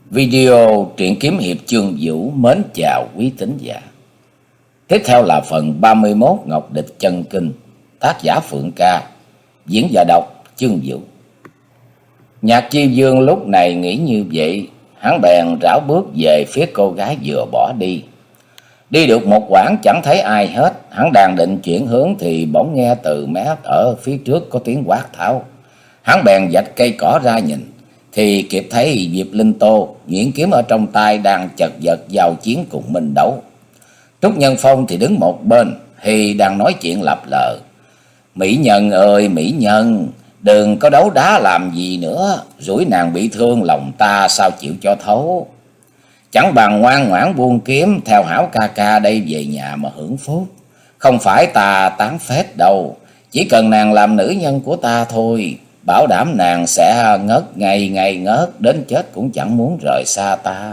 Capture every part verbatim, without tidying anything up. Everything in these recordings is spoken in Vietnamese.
Video truyện kiếm hiệp Chương Vũ mến chào quý thính giả. Tiếp theo là phần ba mươi mốt Ngọc Địch Chân Kinh, tác giả Phượng Ca, diễn giả đọc Chương Vũ. Nhạc Chi Dương lúc này nghĩ như vậy, hắn bèn rảo bước về phía cô gái vừa bỏ đi. Đi được một quãng chẳng thấy ai hết, hắn đang định chuyển hướng thì bỗng nghe từ mé ở phía trước có tiếng quát tháo. Hắn bèn vạch cây cỏ ra nhìn, thì kịp thấy Diệp Linh Tô nhuyễn kiếm ở trong tay đang chật vật giao chiến cùng Minh Đấu. Trúc Nhân Phong thì đứng một bên, thì đang nói chuyện lặp lờ. Mỹ Nhân ơi Mỹ Nhân, đừng có đấu đá làm gì nữa, rủi nàng bị thương lòng ta sao chịu cho thấu. Chẳng bằng ngoan ngoãn buông kiếm theo hảo ca ca đây về nhà mà hưởng phúc. Không phải ta tán phết đâu, chỉ cần nàng làm nữ nhân của ta thôi, bảo đảm nàng sẽ ngất ngày ngày ngất, đến chết cũng chẳng muốn rời xa ta.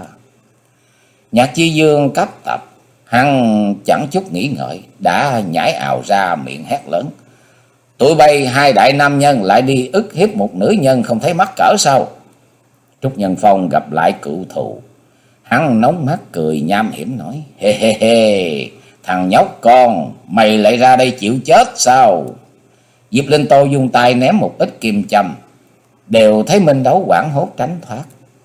Nhạc Chi Dương cấp tập, hắn chẳng chút nghĩ ngợi, đã nhảy ào ra miệng hét lớn. Tụi bay hai đại nam nhân lại đi ức hiếp một nữ nhân không thấy mắc cỡ sao? Trúc Nhân Phong gặp lại cựu thù, hắn nóng mắt cười nham hiểm nói. Hê hê hê, thằng nhóc con, mày lại ra đây chịu chết sao? Diệp Linh Tô dùng tay ném một ít kim châm, đều thấy Minh Đấu hoảng hốt tránh thoát.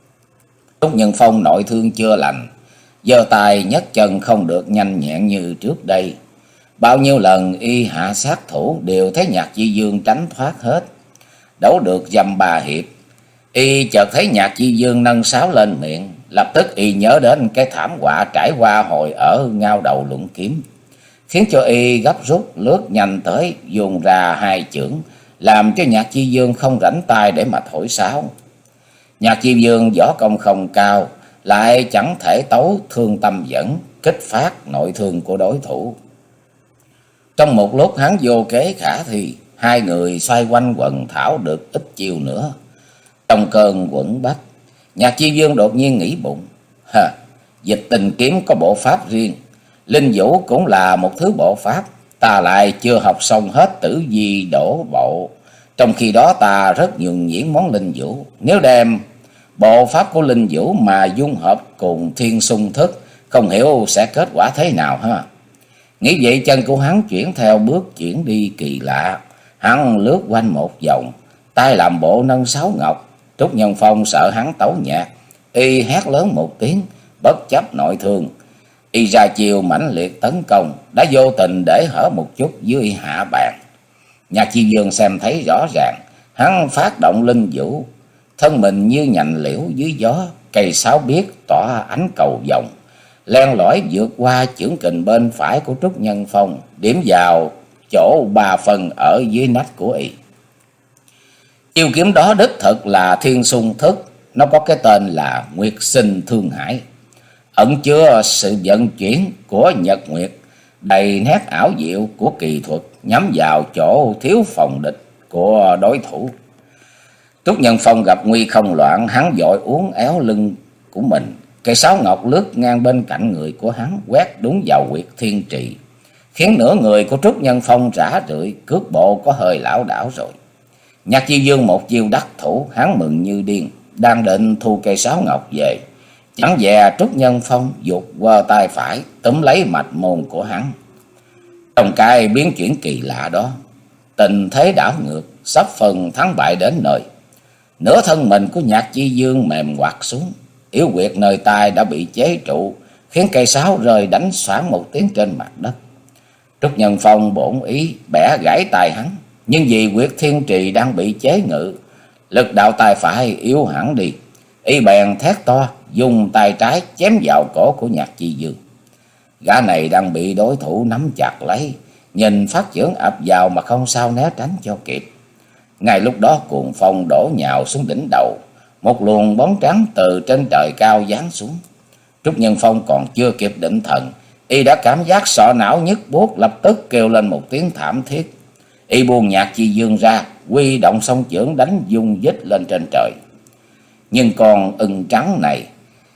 Trúc Nhân Phong nội thương chưa lành, giơ tay nhấc chân không được nhanh nhẹn như trước đây. Bao nhiêu lần y hạ sát thủ đều thấy Nhạc Chi Dương tránh thoát hết. Đấu được dăm ba hiệp, y chợt thấy Nhạc Chi Dương nâng sáo lên miệng, lập tức y nhớ đến cái thảm họa trải qua hồi ở Ngao Đầu luận kiếm, khiến cho y gấp rút lướt nhanh tới, dùng ra hai chưởng, làm cho Nhạc Chi Dương không rảnh tay để mà thổi sáo. Nhạc Chi Dương võ công không cao, lại chẳng thể tấu thương tâm dẫn, kích phát nội thương của đối thủ. Trong một lúc hắn vô kế khả thi, hai người xoay quanh quần thảo được ít chiêu nữa. Trong cơn quẫn bách, Nhạc Chi Dương đột nhiên nghĩ bụng, ha, dịch tình kiếm có bộ pháp riêng, linh vũ cũng là một thứ bộ pháp, ta lại chưa học xong hết tử vi đổ bộ. Trong khi đó ta rất nhuần nhuyễn món linh vũ, nếu đem bộ pháp của linh vũ mà dung hợp cùng thiên xung thức, không hiểu sẽ kết quả thế nào ha. Nghĩ vậy chân của hắn chuyển theo bước chuyển đi kỳ lạ, hắn lướt quanh một vòng, tay làm bộ nâng sáo ngọc. Trúc Nhân Phong sợ hắn tấu nhạc, y hét lớn một tiếng, bất chấp nội thương, y ra chiều mãnh liệt tấn công, đã vô tình để hở một chút dưới hạ bàn. Nhạc Chi Dương xem thấy rõ ràng, hắn phát động linh vũ, thân mình như nhành liễu dưới gió, cây sáo biếc tỏa ánh cầu vồng, len lỏi vượt qua chưởng kình bên phải của Trúc Nhân Phong, điểm vào chỗ ba phần ở dưới nách của y. Chiêu kiếm đó đích thực là thiên xung thức, nó có cái tên là Nguyệt Sinh Thương Hải, ẩn chứa sự vận chuyển của nhật nguyệt, đầy nét ảo diệu của kỳ thuật, nhắm vào chỗ thiếu phòng địch của đối thủ. Trúc Nhân Phong gặp nguy không loạn, hắn vội uốn éo lưng của mình, cây sáo ngọc lướt ngang bên cạnh người của hắn, quét đúng vào huyệt thiên trì, khiến nửa người của Trúc Nhân Phong rã rượi, cước bộ có hơi lảo đảo rồi. Nhạc Chi Dương một chiêu đắc thủ, hắn mừng như điên, đang định thu cây sáo ngọc về, chẳng dè Trúc Nhân Phong giục qua tay phải túm lấy mạch môn của hắn. Trong cái biến chuyển kỳ lạ đó, tình thế đảo ngược, sắp phần thắng bại đến nơi. Nửa thân mình của Nhạc Chi Dương mềm ngoặt xuống, yếu huyệt nơi tai đã bị chế trụ, khiến cây sáo rơi đánh xoảng một tiếng trên mặt đất. Trúc Nhân Phong bổn ý bẻ gãy tay hắn, nhưng vì huyệt thiên trì đang bị chế ngự, lực đạo tay phải yếu hẳn đi, y bèn thét to, dùng tay trái chém vào cổ của Nhạc Chi Dương. Gã này đang bị đối thủ nắm chặt lấy, nhìn phát chưởng ập vào mà không sao né tránh cho kịp. Ngay lúc đó cuồng phong đổ nhào xuống đỉnh đầu, một luồng bóng trắng từ trên trời cao giáng xuống. Trúc Nhân Phong còn chưa kịp định thần, y đã cảm giác sọ não nhức buốt, lập tức kêu lên một tiếng thảm thiết. Y buông Nhạc Chi Dương ra, huy động song chưởng đánh dung dít lên trên trời. Nhưng con ưng trắng này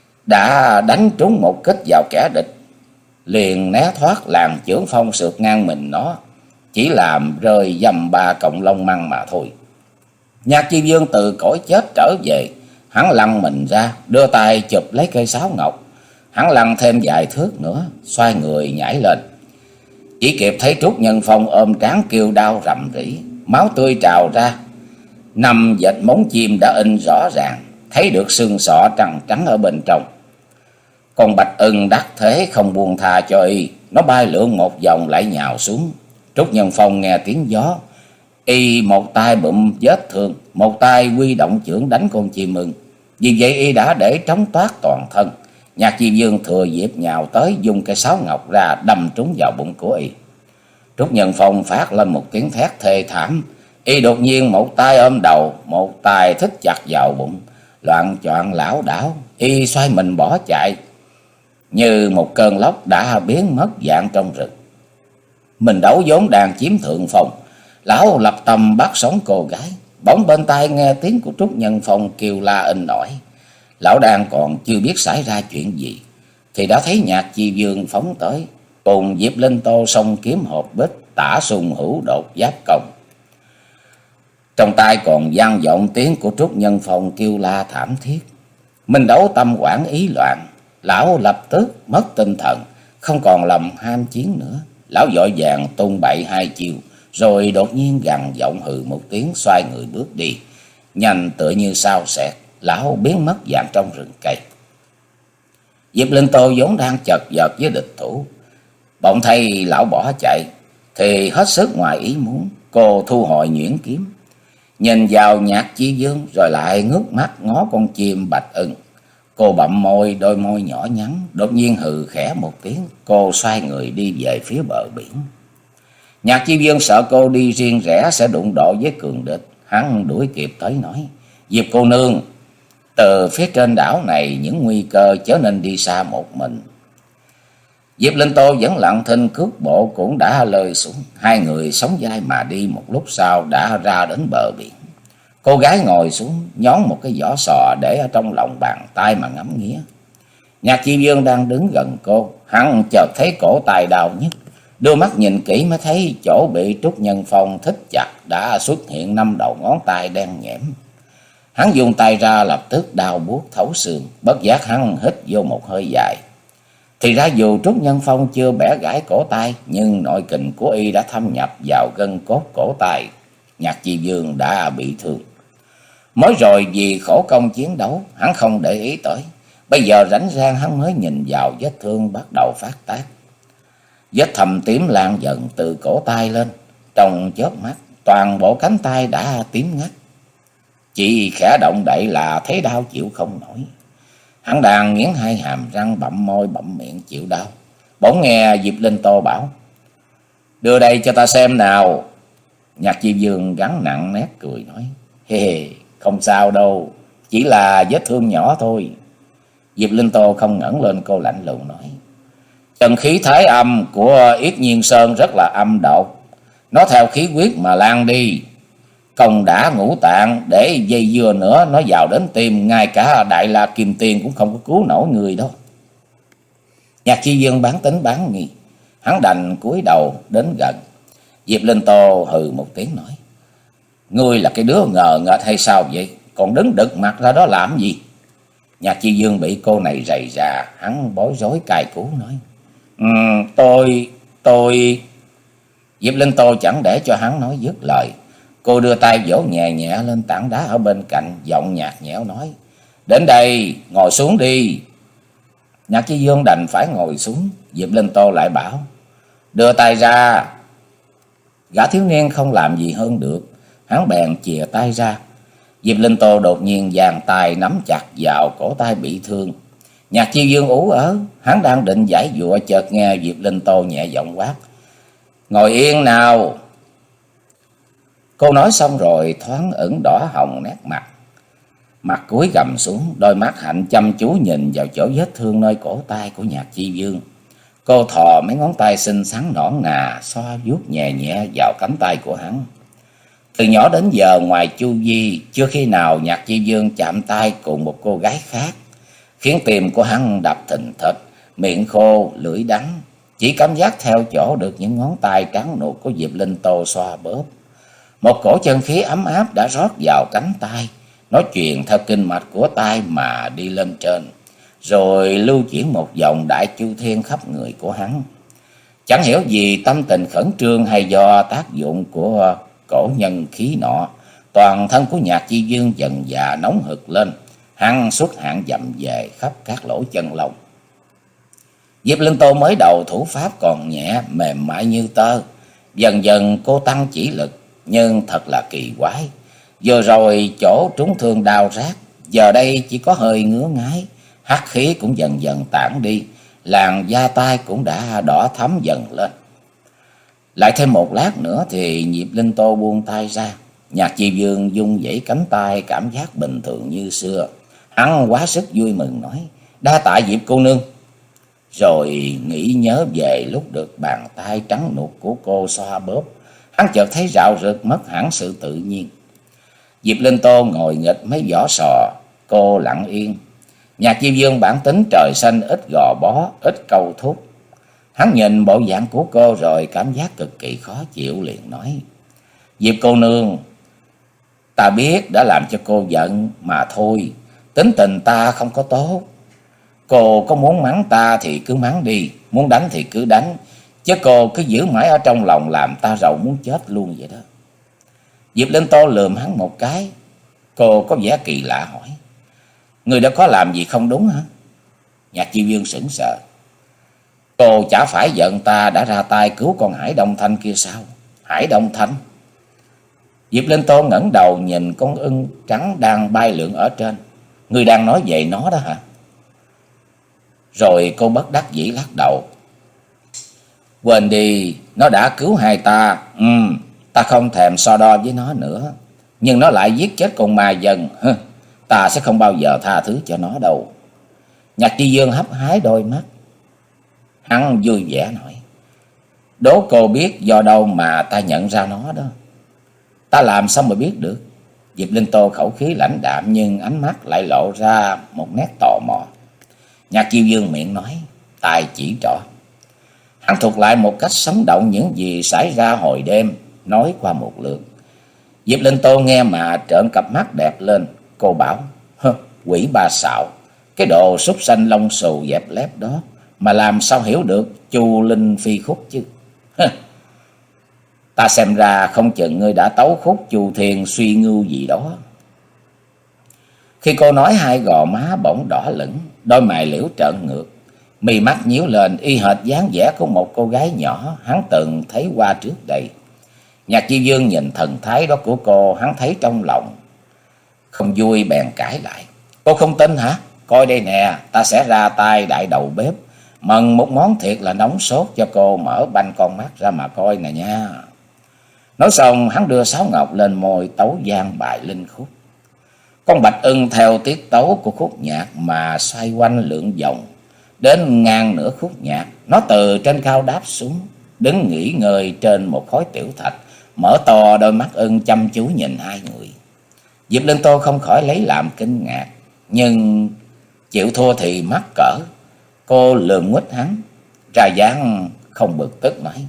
đã đánh trúng một kích vào kẻ địch, liền né thoát làn chưởng phong sượt ngang mình nó, chỉ làm rơi dầm ba cọng lông măng mà thôi. Nhạc Chi Dương từ cõi chết trở về, Hắn lăn mình ra, đưa tay chụp lấy cây sáo ngọc. Hắn lăn thêm vài thước nữa, xoay người nhảy lên. Chỉ kịp thấy Trúc Nhân Phong ôm trán kêu đau rầm rĩ, máu tươi trào ra. Năm vệt móng chim đã in rõ ràng, thấy được xương sọ trắng trắng ở bên trong. Con bạch ưng đắc thế không buông tha cho y, nó bay lượn một vòng lại nhào xuống. Trúc Nhân Phong nghe tiếng gió, y một tay bụm vết thương, một tay huy động chưởng đánh con chim ưng. Vì vậy y đã để trống toát toàn thân. Nhạc Chi Vương thừa dịp nhào tới, dùng cây sáo ngọc ra đâm trúng vào bụng của y. Trúc Nhân Phong phát lên một tiếng thét thê thảm. Y đột nhiên một tay ôm đầu, một tay thích chặt vào bụng, loạng choạng lảo đảo. Y xoay mình bỏ chạy, như một cơn lốc đã biến mất dạng trong rừng. Mình Đấu vốn đang chiếm thượng phong, lão lập tâm bắt sống cô gái. Bỗng bên tai nghe tiếng của Trúc Nhân Phong kêu la in ỏi. Lão đang còn chưa biết xảy ra chuyện gì, thì đã thấy Nhạc Chi Vương phóng tới, cùng Diệp Linh Tô song kiếm hộp bích, tả sùng hữu đột giáp công. Trong tai còn vang vọng tiếng của Trúc Nhân Phong kêu la thảm thiết. Mình Đấu tâm quản ý loạn, lão lập tức mất tinh thần, không còn lòng ham chiến nữa. Lão vội vàng tung bậy hai chiều, rồi đột nhiên gằn giọng hừ một tiếng, xoay người bước đi, nhanh tựa như sao xẹt. Lão biến mất dạng trong rừng cây. Diệp Linh Tô vốn đang chật vật với địch thủ, bỗng thấy lão bỏ chạy thì hết sức ngoài ý muốn. Cô thu hồi nhuyễn kiếm, nhìn vào Nhạc Chi Vương, rồi lại ngước mắt ngó con chim bạch ưng. Cô bậm môi, đôi môi nhỏ nhắn, đột nhiên hừ khẽ một tiếng. Cô xoay người đi về phía bờ biển. Nhạc Chi Vương sợ cô đi riêng rẽ sẽ đụng độ với cường địch. Hắn đuổi kịp tới nói: Diệp cô nương, từ phía trên đảo này những nguy cơ, chớ nên đi xa một mình. Diệp Linh Tô vẫn lặng thinh, cước bộ cũng đã lơi xuống. Hai người sóng vai mà đi, một lúc sau đã ra đến bờ biển. Cô gái ngồi xuống, nhón một cái vỏ sò để ở trong lòng bàn tay mà ngắm nghía. Nhạc Chi Vương đang đứng gần cô, hắn chợt thấy cổ tay đau nhức, đưa mắt nhìn kỹ mới thấy chỗ bị Trúc Nhân Phong thích chặt đã xuất hiện năm đầu ngón tay đen nhẽm. Hắn dùng tay ra, lập tức đau buốt thấu xương. Bất giác hắn hít vô một hơi dài. Thì ra dù Trúc Nhân Phong chưa bẻ gãy cổ tay, nhưng nội kình của y đã thâm nhập vào gân cốt cổ tay. Nhạc Chi Vương đã bị thương. Mới rồi vì khổ công chiến đấu, hắn không để ý tới. Bây giờ rảnh rang hắn mới nhìn vào vết thương bắt đầu phát tác. Vết thâm tím lan dần từ cổ tay lên. Trong chớp mắt, toàn bộ cánh tay đã tím ngắt. Chỉ khẽ động đậy là thấy đau chịu không nổi. Hắn đang nghiến hai hàm răng, bậm môi bậm miệng chịu đau. Bỗng nghe Diệp Linh Tô bảo: Đưa đây cho ta xem nào. Nhạc Chi Vương gắn nặng nét cười nói: Hê hê, không sao đâu, chỉ là vết thương nhỏ thôi. Diệp Linh Tô không ngẩng lên, cô lạnh lùng nói: Chân khí thái âm của Yết Nhiên Sơn rất là âm độc, nó theo khí huyết mà lan đi. Công đã ngũ tạng, để dây dưa nữa nó vào đến tim, ngay cả Đại La Kim Tiên cũng không có cứu nổi người đâu. Nhạc Chi Vương bán tính bán nghi, hắn đành cúi đầu đến gần. Diệp Linh Tô hừ một tiếng nói: Ngươi là cái đứa ngờ nghệch hay sao vậy? Còn đứng đực mặt ra đó làm gì? Nhạc Chi Vương bị cô này rầy rà, hắn bối rối cài cú nói: um, Tôi, tôi... Diệp Linh Tô chẳng để cho hắn nói dứt lời. Cô đưa tay vỗ nhẹ nhẹ lên tảng đá ở bên cạnh, giọng nhạt nhẽo nói: Đến đây, ngồi xuống đi. Nhạc Chi Vương đành phải ngồi xuống. Diệp Linh Tô lại bảo: Đưa tay ra. Gã thiếu niên không làm gì hơn được, hắn bèn chìa tay ra. Diệp Linh Tô đột nhiên giang tay nắm chặt vào cổ tay bị thương. Nhạc Chi Vương ú ớ, hắn đang định giải dụa, chợt nghe Diệp Linh Tô nhẹ giọng quát: Ngồi yên nào. Cô nói xong rồi thoáng ửng đỏ hồng nét mặt. Mặt cúi gằm xuống, đôi mắt hạnh chăm chú nhìn vào chỗ vết thương nơi cổ tay của Nhạc Chi Vương. Cô thò mấy ngón tay xinh xắn nõn nà, xoa vuốt nhẹ nhẹ vào cánh tay của hắn. Từ nhỏ đến giờ, ngoài Chu Vi, chưa khi nào Nhạc Chi Vương chạm tay cùng một cô gái khác, khiến tim của hắn đập thình thịch, miệng khô, lưỡi đắng. Chỉ cảm giác theo chỗ được những ngón tay trắng nuột của Diệp Linh Tô xoa bóp. Một cổ chân khí ấm áp đã rót vào cánh tay, Nó truyền theo kinh mạch của tai mà đi lên trên, rồi lưu chuyển một vòng đại chu thiên khắp người của hắn. Chẳng hiểu vì tâm tình khẩn trương hay do tác dụng của cổ nhân khí nọ, toàn thân của Nhạc Chi Dương dần dà nóng hực lên, hắn xuất hạn dầm về khắp các lỗ chân lông. Diệp Linh Tô mới đầu thủ pháp còn nhẹ mềm mại như tơ, dần dần cô tăng chỉ lực, nhưng thật là kỳ quái. Vừa rồi chỗ trúng thương đau rát, giờ đây chỉ có hơi ngứa ngáy, hắc khí cũng dần dần tản đi, làn da tai cũng đã đỏ thắm dần lên. Lại thêm một lát nữa thì Diệp Linh Tô buông tay ra. Nhạc Chi Dương dung dãy cánh tay, cảm giác bình thường như xưa. Hắn quá sức vui mừng nói: "Đa tạ Diệp cô nương." Rồi nghĩ nhớ về lúc được bàn tay trắng nuột của cô xoa bóp, hắn chợt thấy rạo rực mất hẳn sự tự nhiên. Diệp Linh Tô ngồi nghịch mấy vỏ sò, cô lặng yên. Nhạc Chi Dương bản tính trời xanh ít gò bó, ít câu thúc. Hắn nhìn bộ dạng của cô rồi cảm giác cực kỳ khó chịu, liền nói: "Diệp cô nương, ta biết đã làm cho cô giận mà thôi, tính tình ta không có tốt. Cô có muốn mắng ta thì cứ mắng đi, muốn đánh thì cứ đánh, chứ cô cứ giữ mãi ở trong lòng làm ta rầu muốn chết luôn vậy đó." Diệp Linh Tô lườm hắn một cái, cô có vẻ kỳ lạ hỏi: "Người đã có làm gì không đúng hả?" Nhạc Chi Dương sững sờ: "Cô chả phải giận ta đã ra tay cứu con Hải Đông Thanh kia sao?" "Hải Đông Thanh?" Diệp Linh Tô ngẩng đầu nhìn con ưng trắng đang bay lượn ở trên. "Người đang nói về nó đó hả?" Rồi cô bất đắc dĩ lắc đầu: "Quên đi, nó đã cứu hai ta. Ừ, ta không thèm so đo với nó nữa. Nhưng nó lại giết chết con ma dân. Hừ, ta sẽ không bao giờ tha thứ cho nó đâu." Nhạc Chi Dương hấp hái đôi mắt. Hắn vui vẻ nói: "Đố cô biết do đâu mà ta nhận ra nó đó." "Ta làm sao mà biết được?" Diệp Linh Tô khẩu khí lãnh đạm nhưng ánh mắt lại lộ ra một nét tò mò. Nhạc Chi Dương miệng nói, tay chỉ trỏ. Hắn thuật lại một cách sống động những gì xảy ra hồi đêm, nói qua một lượt. Diệp Linh Tô nghe mà trợn cặp mắt đẹp lên. Cô bảo: "Hơ, quỷ ba xạo, cái đồ súc sanh lông xù dẹp lép đó mà làm sao hiểu được chu linh phi khúc chứ? Hơ, ta xem ra không chừng ngươi đã tấu khúc chu thiên suy ngưu gì đó." Khi cô nói, hai gò má bỗng đỏ lửng, đôi mày liễu trợn ngược, mi mắt nhíu lên y hệt dáng vẻ của một cô gái nhỏ hắn từng thấy qua trước đây. Nhạc Chi Dương nhìn thần thái đó của cô, hắn thấy trong lòng không vui bèn cãi lại: "Cô không tin hả? Coi đây nè, ta sẽ ra tay đại đầu bếp, mần một món thiệt là nóng sốt cho cô, mở banh con mắt ra mà coi nè nha." Nói xong hắn đưa sáo ngọc lên môi tấu vang bài linh khúc. Con bạch ưng theo tiết tấu của khúc nhạc mà xoay quanh lượn vòng. Đến ngang nửa khúc nhạc, nó từ trên cao đáp xuống, đứng nghỉ ngơi trên một khối tiểu thạch, mở to đôi mắt ưng chăm chú nhìn hai người. Diệp Linh Tô không khỏi lấy làm kinh ngạc, nhưng chịu thua thì mắc cỡ. Cô lườm nguýt hắn, ra dáng không bực tức nói: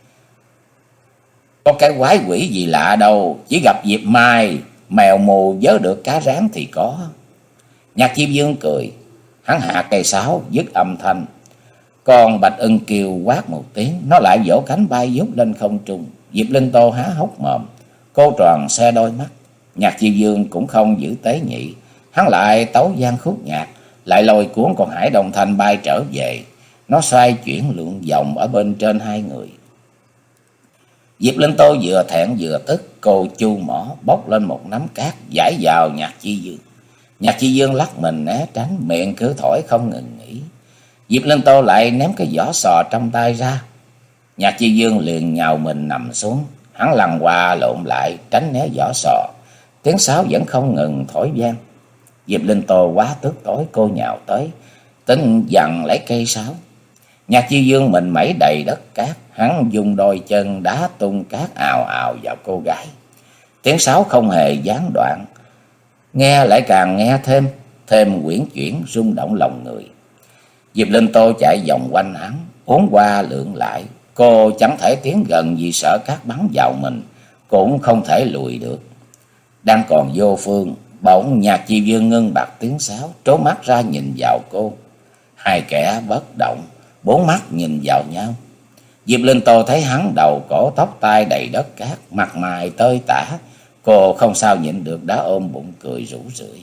"Có cái quái quỷ gì lạ đâu, chỉ gặp Diệp Mai, mèo mù vớ được cá rán thì có." Nhạc Chi Dương cười, hắn hạ cây sáo dứt âm thanh. Con bạch ưng kêu quát một tiếng, nó lại vỗ cánh bay vút lên không trung. Diệp Linh Tô há hốc mồm, cô tròn xe đôi mắt. Nhạc Chi Dương cũng không giữ tế nhị, hắn lại tấu vang khúc nhạc, lại lôi cuốn con Hải Đông Thanh bay trở về. Nó xoay chuyển lượn vòng ở bên trên hai người. Diệp Linh Tô vừa thẹn vừa tức, cô chu mỏ bốc lên một nắm cát dải vào Nhạc Chi Dương. Nhạc Chi Dương lắc mình né tránh, miệng cứ thổi không ngừng nghỉ. Diệp Linh Tô lại ném cái vỏ sò trong tay ra. Nhạc Chi Dương liền nhào mình nằm xuống, hắn lăn qua lộn lại tránh né vỏ sò. Tiếng sáo vẫn không ngừng thổi vang. Diệp Linh Tô quá tức tối, cô nhào tới tính dằn lấy cây sáo. Nhạc Chi Dương mình mẩy đầy đất cát, hắn dùng đôi chân đá tung cát ào ào vào cô gái. Tiếng sáo không hề gián đoạn, nghe lại càng nghe thêm, thêm quyển chuyển rung động lòng người. Diệp Linh Tô chạy vòng quanh hắn, uốn qua lượn lại. Cô chẳng thể tiến gần vì sợ cát bắn vào mình, cũng không thể lùi được. Đang còn vô phương, Bỗng Nhạc Chi Dương ngưng bặt tiếng sáo, trố mắt ra nhìn vào cô. Hai kẻ bất động, bốn mắt nhìn vào nhau. Diệp Linh Tô thấy hắn đầu cổ tóc tai đầy đất cát, mặt mày tơi tả. Cô không sao nhịn được đã ôm bụng cười rủ rượi.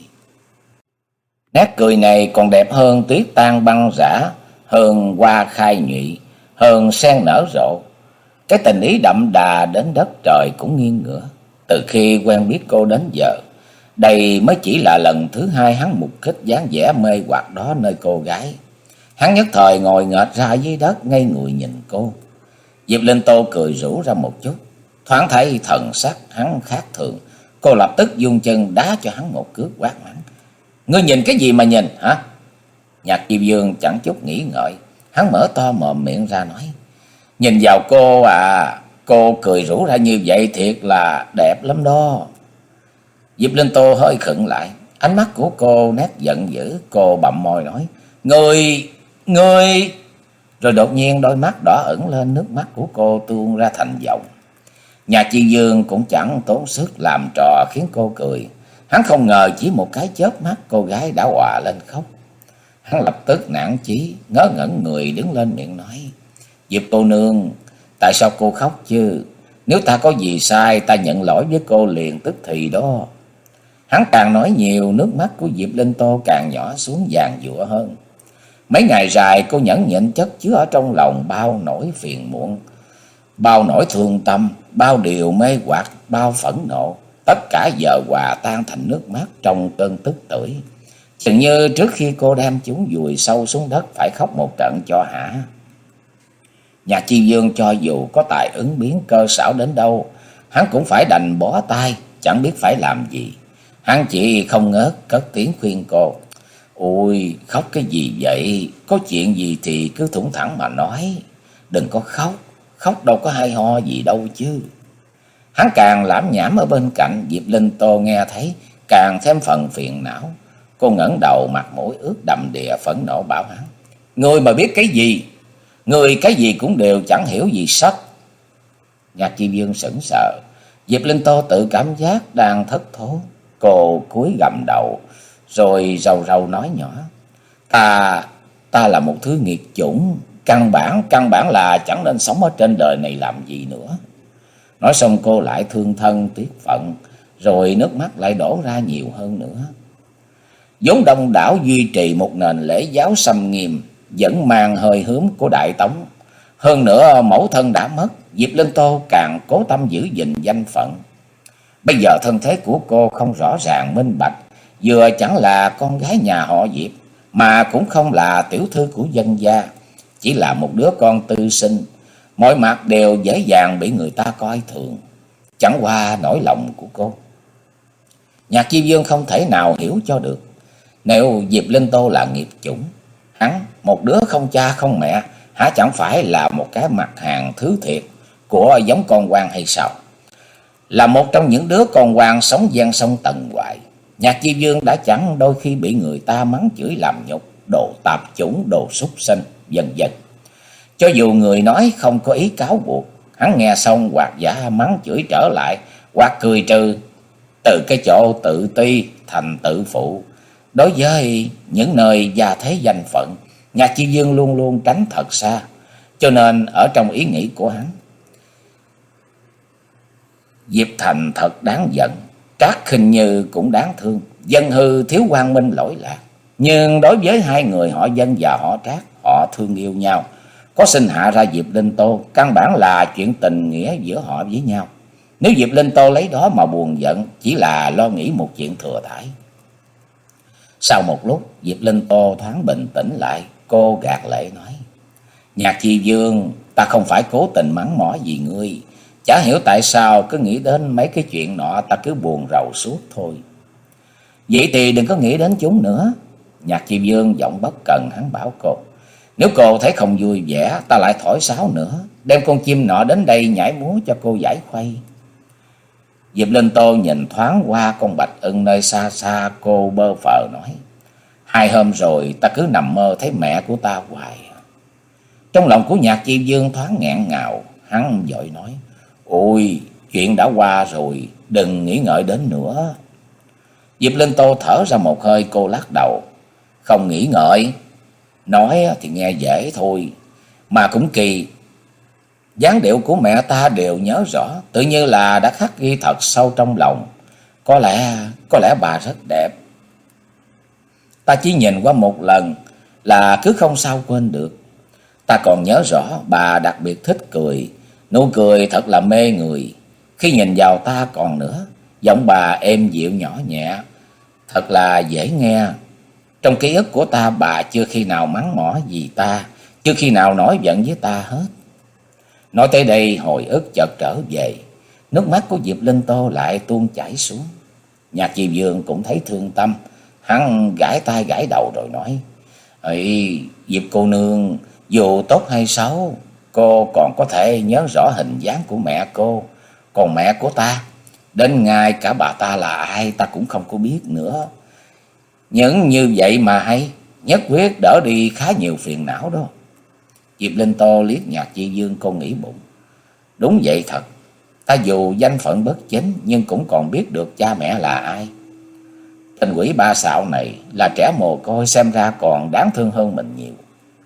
Nét cười này còn đẹp hơn tuyết tan băng rã, hơn hoa khai nhụy, hơn sen nở rộ. Cái tình ý đậm đà đến đất trời cũng nghiêng ngửa. Từ khi quen biết cô đến giờ, đây mới chỉ là lần thứ hai hắn mục kích dáng vẻ mê hoặc đó nơi cô gái. Hắn nhất thời ngồi nghệch ra dưới đất ngây người nhìn cô. Diệp Linh Tô cười rủ ra một chút, thoáng thấy thần sắc hắn khác thường. Cô lập tức dung chân đá cho hắn một cước quát mắng: "Ngươi nhìn cái gì mà nhìn hả?" Nhạc Chi Dương chẳng chút nghĩ ngợi, hắn mở to mồm miệng ra nói: "Nhìn vào cô à, cô cười rủ ra như vậy thiệt là đẹp lắm đó." Diệp Linh Tô hơi khựng lại, ánh mắt của cô nét giận dữ. Cô bặm môi nói: Ngươi, ngươi... Rồi đột nhiên đôi mắt đỏ ửng lên, nước mắt của cô tuôn ra thành dòng. Nhà Chi Dương cũng chẳng tốn sức làm trò khiến cô cười. Hắn không ngờ chỉ một cái chớp mắt cô gái đã òa lên khóc. Hắn lập tức nản chí, ngớ ngẩn người đứng lên miệng nói: "Diệp cô nương, tại sao cô khóc chứ? Nếu ta có gì sai, ta nhận lỗi với cô liền tức thì đó." Hắn càng nói nhiều, nước mắt của Diệp Linh Tô càng nhỏ xuống vàng dụa hơn. Mấy ngày dài cô nhẫn nhịn chất chứa ở trong lòng bao nỗi phiền muộn, bao nỗi thương tâm, bao điều mê hoặc, bao phẫn nộ. Tất cả giờ hòa tan thành nước mắt trong cơn tức tưởi. Chừng như trước khi cô đem chúng vùi sâu xuống đất phải khóc một trận cho hả. Nhà Chi Dương cho dù có tài ứng biến cơ xảo đến đâu, hắn cũng phải đành bó tay, chẳng biết phải làm gì. Hắn chỉ không ngớt cất tiếng khuyên cô: "Ôi, khóc cái gì vậy? Có chuyện gì thì cứ thủng thẳng mà nói. Đừng có khóc, khóc đâu có hay ho gì đâu chứ." Hắn càng lảm nhảm ở bên cạnh, Diệp Linh Tô nghe thấy càng thêm phần phiền não. Cô ngẩng đầu, mặt mũi ướt đầm đìa phẫn nộ bảo hắn: "Ngươi mà biết cái gì? Ngươi cái gì cũng đều chẳng hiểu gì sách." Nhạc Chi Dương sững sờ. Diệp Linh Tô tự cảm giác đang thất thố. Cô cúi gằm đầu rồi rầu rầu nói nhỏ: Ta, ta là một thứ nghiệt chủng, căn bản, căn bản là chẳng nên sống ở trên đời này làm gì nữa." Nói xong cô lại thương thân tiếc phận, rồi nước mắt lại đổ ra nhiều hơn nữa. Vốn Đông đảo duy trì một nền lễ giáo xâm nghiêm, vẫn mang hơi hướng của Đại Tống. Hơn nữa mẫu thân đã mất, Diệp Linh Tô càng cố tâm giữ gìn danh phận. Bây giờ thân thế của cô không rõ ràng minh bạch, vừa chẳng là con gái nhà họ Diệp, mà cũng không là tiểu thư của dân gia, chỉ là một đứa con tư sinh, mọi mặt đều dễ dàng bị người ta coi thường. Chẳng qua nỗi lòng của cô. Nhạc Chi Dương không thể nào hiểu cho được. Nếu Diệp Linh Tô là nghiệp chủng, hắn, một đứa không cha không mẹ, hả chẳng phải là một cái mặt hàng thứ thiệt của giống con quan hay sao? Là một trong những đứa con quan sống gian sông tầng hoài, Nhạc Chi Dương đã chẳng đôi khi bị người ta mắng chửi làm nhục, đồ tạp chủng, đồ súc sinh, vân vân. Cho dù người nói không có ý cáo buộc, hắn nghe xong hoặc giả mắng chửi trở lại, hoặc cười trừ, từ cái chỗ tự ti thành tự phụ. Đối với những nơi gia thế danh phận, Nhạc Chi Dương luôn luôn tránh thật xa. Cho nên ở trong ý nghĩ của hắn, Diệp Thành thật đáng giận, Trác Khinh Như cũng đáng thương, Dân Hư thiếu quang minh lỗi lạc. Nhưng đối với hai người họ Dân và họ Trác, họ thương yêu nhau, có sinh hạ ra Diệp Linh Tô, căn bản là chuyện tình nghĩa giữa họ với nhau. Nếu Diệp Linh Tô lấy đó mà buồn giận, chỉ là lo nghĩ một chuyện thừa thãi. Sau một lúc, Diệp Linh Tô thoáng bình tĩnh lại, cô gạt lệ nói: "Nhạc Chi Dương, ta không phải cố tình mắng mỏ gì ngươi, chả hiểu tại sao cứ nghĩ đến mấy cái chuyện nọ ta cứ buồn rầu suốt thôi." "Vậy thì đừng có nghĩ đến chúng nữa." Nhạc Chi Dương giọng bất cần hắn bảo cô: "Nếu cô thấy không vui vẻ, ta lại thổi sáo nữa, đem con chim nọ đến đây nhảy múa cho cô giải khuây." Diệp Linh Tô nhìn thoáng qua con bạch ưng nơi xa xa, cô bơ phờ nói: "Hai hôm rồi ta cứ nằm mơ thấy mẹ của ta hoài." Trong lòng của Nhạc Chi Dương thoáng nghẹn ngào, hắn vội nói: "Ôi, chuyện đã qua rồi, đừng nghĩ ngợi đến nữa." Diệp Linh Tô thở ra một hơi, cô lắc đầu. Không nghĩ ngợi. Nói thì nghe dễ thôi, mà cũng kỳ. Dáng điệu của mẹ ta đều nhớ rõ, tự như là đã khắc ghi thật sâu trong lòng. Có lẽ, có lẽ bà rất đẹp. Ta chỉ nhìn qua một lần là cứ không sao quên được. Ta còn nhớ rõ bà đặc biệt thích cười, nụ cười thật là mê người. Khi nhìn vào ta còn nữa, giọng bà êm dịu nhỏ nhẹ, thật là dễ nghe. Trong ký ức của ta, bà chưa khi nào mắng mỏ gì ta, chưa khi nào nổi giận với ta hết. Nói tới đây, hồi ức chợt trở về, nước mắt của Diệp Linh Tô lại tuôn chảy xuống. Nhạc Chi Dương cũng thấy thương tâm, hắn gãi tai gãi đầu rồi nói: "Ây, Diệp cô nương, dù tốt hay xấu, cô còn có thể nhớ rõ hình dáng của mẹ cô. Còn mẹ của ta, đến ngay cả bà ta là ai ta cũng không có biết nữa. Những như vậy mà hay, nhất quyết đỡ đi khá nhiều phiền não đó." Diệp Linh Tô liếc Nhạc Chi Dương, cô nghĩ bụng. Đúng vậy thật, ta dù danh phận bất chính nhưng cũng còn biết được cha mẹ là ai. Tên quỷ ba xạo này là trẻ mồ côi, xem ra còn đáng thương hơn mình nhiều.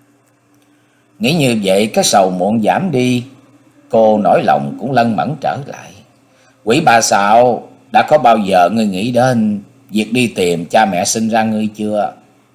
Nghĩ như vậy, cái sầu muộn giảm đi, cô nỗi lòng cũng lân mẫn trở lại. Quỷ ba xạo, đã có bao giờ ngươi nghĩ đến việc đi tìm cha mẹ sinh ra ngươi chưa?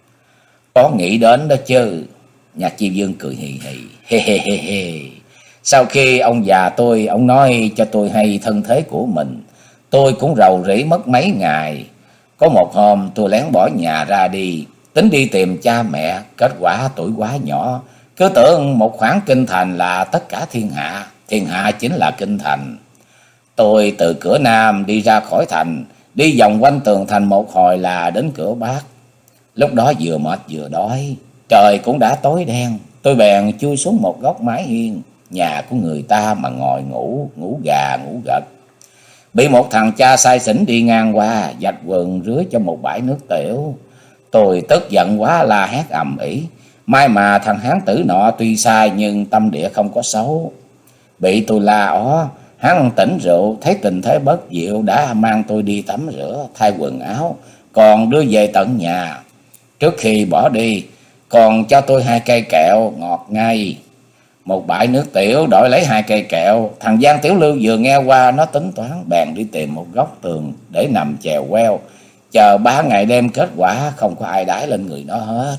Có nghĩ đến đó chứ. Nhạc Chi Dương cười hì hì. He he he he. Sau khi ông già tôi, ông nói cho tôi hay thân thế của mình, tôi cũng rầu rĩ mất mấy ngày. Có một hôm tôi lén bỏ nhà ra đi, tính đi tìm cha mẹ. Kết quả tuổi quá nhỏ, cứ tưởng một khoản kinh thành là tất cả thiên hạ, thiên hạ chính là kinh thành. Tôi từ cửa Nam đi ra khỏi thành, đi vòng quanh tường thành một hồi là đến cửa Bắc. Lúc đó vừa mệt vừa đói, trời cũng đã tối đen. Tôi bèn chui xuống một góc mái hiên nhà của người ta mà ngồi ngủ, ngủ gà ngủ gật. Bị một thằng cha sai xỉn đi ngang qua, vạch quần rưới cho một bãi nước tiểu. Tôi tức giận quá la hét ầm ĩ. May mà thằng hán tử nọ tuy sai nhưng tâm địa không có xấu. Bị tôi la ó, hắn tỉnh rượu, thấy tình thế bất diệu đã mang tôi đi tắm rửa, thay quần áo, còn đưa về tận nhà. Trước khi bỏ đi, còn cho tôi hai cây kẹo ngọt ngay. Một bãi nước tiểu đổi lấy hai cây kẹo. Thằng Giang Tiểu Lưu vừa nghe qua, nó tính toán bèn đi tìm một góc tường để nằm chèo queo, chờ ba ngày đêm. Kết quả không có ai đái lên người nó hết.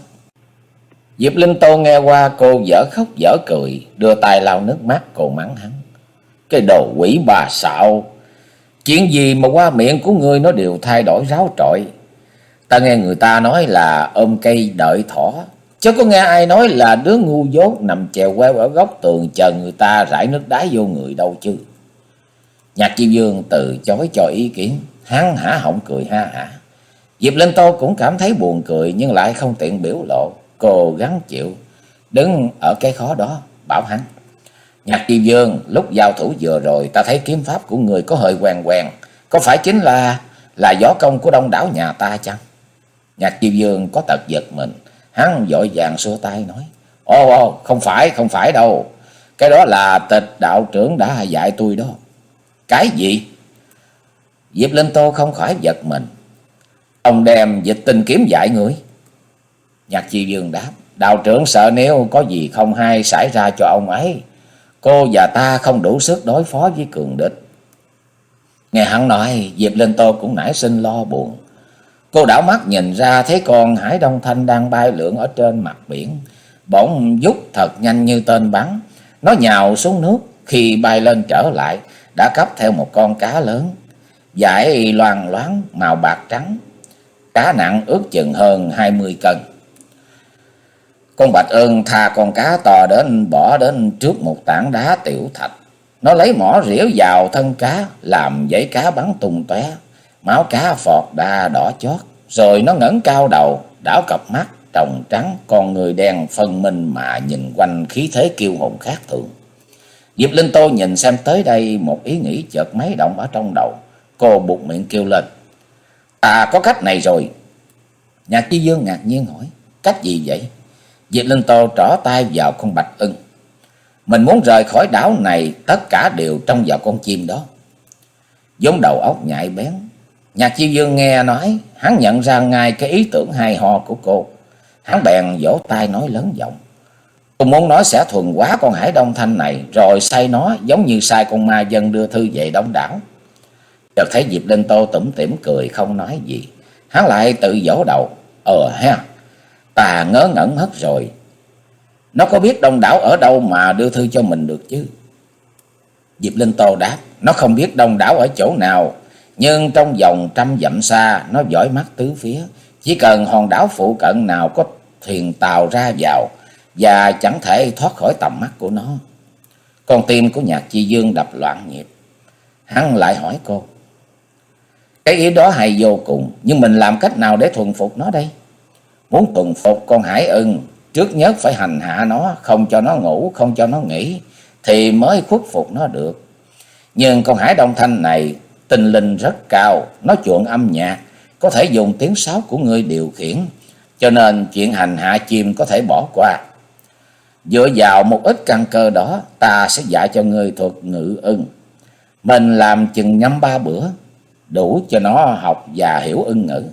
Diệp Linh Tô nghe qua, cô dở khóc dở cười, đưa tay lau nước mắt, cô mắng hắn: "Cái đồ quỷ bà xạo, chuyện gì mà qua miệng của ngươi nó đều thay đổi ráo trọi. Ta nghe người ta nói là ôm cây đợi thỏ, chứ có nghe ai nói là đứa ngu dốt nằm chèo queo ở góc tường chờ người ta rải nước đá vô người đâu chứ." Nhạc Chi Dương từ chối cho ý kiến, hắn hả họng cười ha hả. Diệp Linh Tô cũng cảm thấy buồn cười nhưng lại không tiện biểu lộ. Cô gắng chịu, đứng ở cái khó đó, bảo hắn: "Nhạc Chi Dương, lúc giao thủ vừa rồi ta thấy kiếm pháp của người có hơi quen quen, có phải chính là là võ công của đông đảo nhà ta chăng?" Nhạc Chi Dương có tật giật mình, hắn vội vàng xua tay nói: Ồ, ồ, không phải, không phải đâu. Cái đó là Tịch đạo trưởng đã dạy tôi đó." "Cái gì?" Diệp Linh Tô không khỏi giật mình. "Ông đem dịch tinh kiếm dạy người?" Nhạc Chi Dương đáp: "Đạo trưởng sợ nếu có gì không hay xảy ra cho ông ấy, cô và ta không đủ sức đối phó với cường địch." Nghe hắn nói, Diệp Linh Tô cũng nảy sinh lo buồn. Cô đảo mắt nhìn ra thấy con Hải Đông Thanh đang bay lượn ở trên mặt biển, bỗng vút thật nhanh như tên bắn. Nó nhào xuống nước, khi bay lên trở lại đã cắp theo một con cá lớn, vảy loang loáng màu bạc trắng. Cá nặng ước chừng hơn hai mươi cân. Con Bạch Ưng tha con cá to đến bỏ đến trước một tảng đá tiểu thạch. Nó lấy mỏ rỉa vào thân cá, làm dãy cá bắn tung tóe, máu cá phọt đa đỏ chót. Rồi nó ngẩng cao đầu, đảo cặp mắt tròng trắng, con người đen phân minh mà nhìn quanh khí thế kiêu hùng khác thường. Diệp Linh Tô nhìn xem tới đây, một ý nghĩ chợt mấy động ở trong đầu. Cô buột miệng kêu lên: "Ta có cách này rồi." Nhạc Chi Dương ngạc nhiên hỏi: "Cách gì vậy?" Diệp Linh Tô trỏ tay vào con Bạch Ưng: "Mình muốn rời khỏi đảo này, tất cả đều trông vào con chim đó." Vốn đầu óc nhạy bén, Nhạc Chi Dương nghe nói, hắn nhận ra ngay cái ý tưởng hay ho của cô. Hắn bèn vỗ tay nói lớn giọng: "Tôi muốn nói sẽ thuần hóa con Hải Đông Thanh này, rồi sai nó giống như sai con ma dân đưa thư về Đông Đảo." Chợt thấy Diệp Linh Tô tủm tỉm cười không nói gì. Hắn lại tự vỗ đầu: "Ờ ha, ta ngớ ngẩn hết rồi. Nó có biết Đông Đảo ở đâu mà đưa thư cho mình được chứ?" Diệp Linh Tô đáp: "Nó không biết Đông Đảo ở chỗ nào, nhưng trong vòng trăm dặm xa nó dõi mắt tứ phía. Chỉ cần hòn đảo phụ cận nào có thuyền tàu ra vào và chẳng thể thoát khỏi tầm mắt của nó." Con tim của Nhạc Chi Dương đập loạn nhịp. Hắn lại hỏi cô: "Cái ý đó hay vô cùng, nhưng mình làm cách nào để thuần phục nó đây?" "Muốn thuần phục con hải ưng, trước nhất phải hành hạ nó, không cho nó ngủ, không cho nó nghỉ, thì mới khuất phục nó được. Nhưng con Hải Đông Thanh này tinh linh rất cao, nó chuộng âm nhạc, có thể dùng tiếng sáo của ngươi điều khiển, cho nên chuyện hành hạ chim có thể bỏ qua. Dựa vào một ít căn cơ đó, ta sẽ dạy cho ngươi thuật ngự ưng. Mình làm chừng nhăm ba bữa, đủ cho nó học và hiểu ưng ngữ."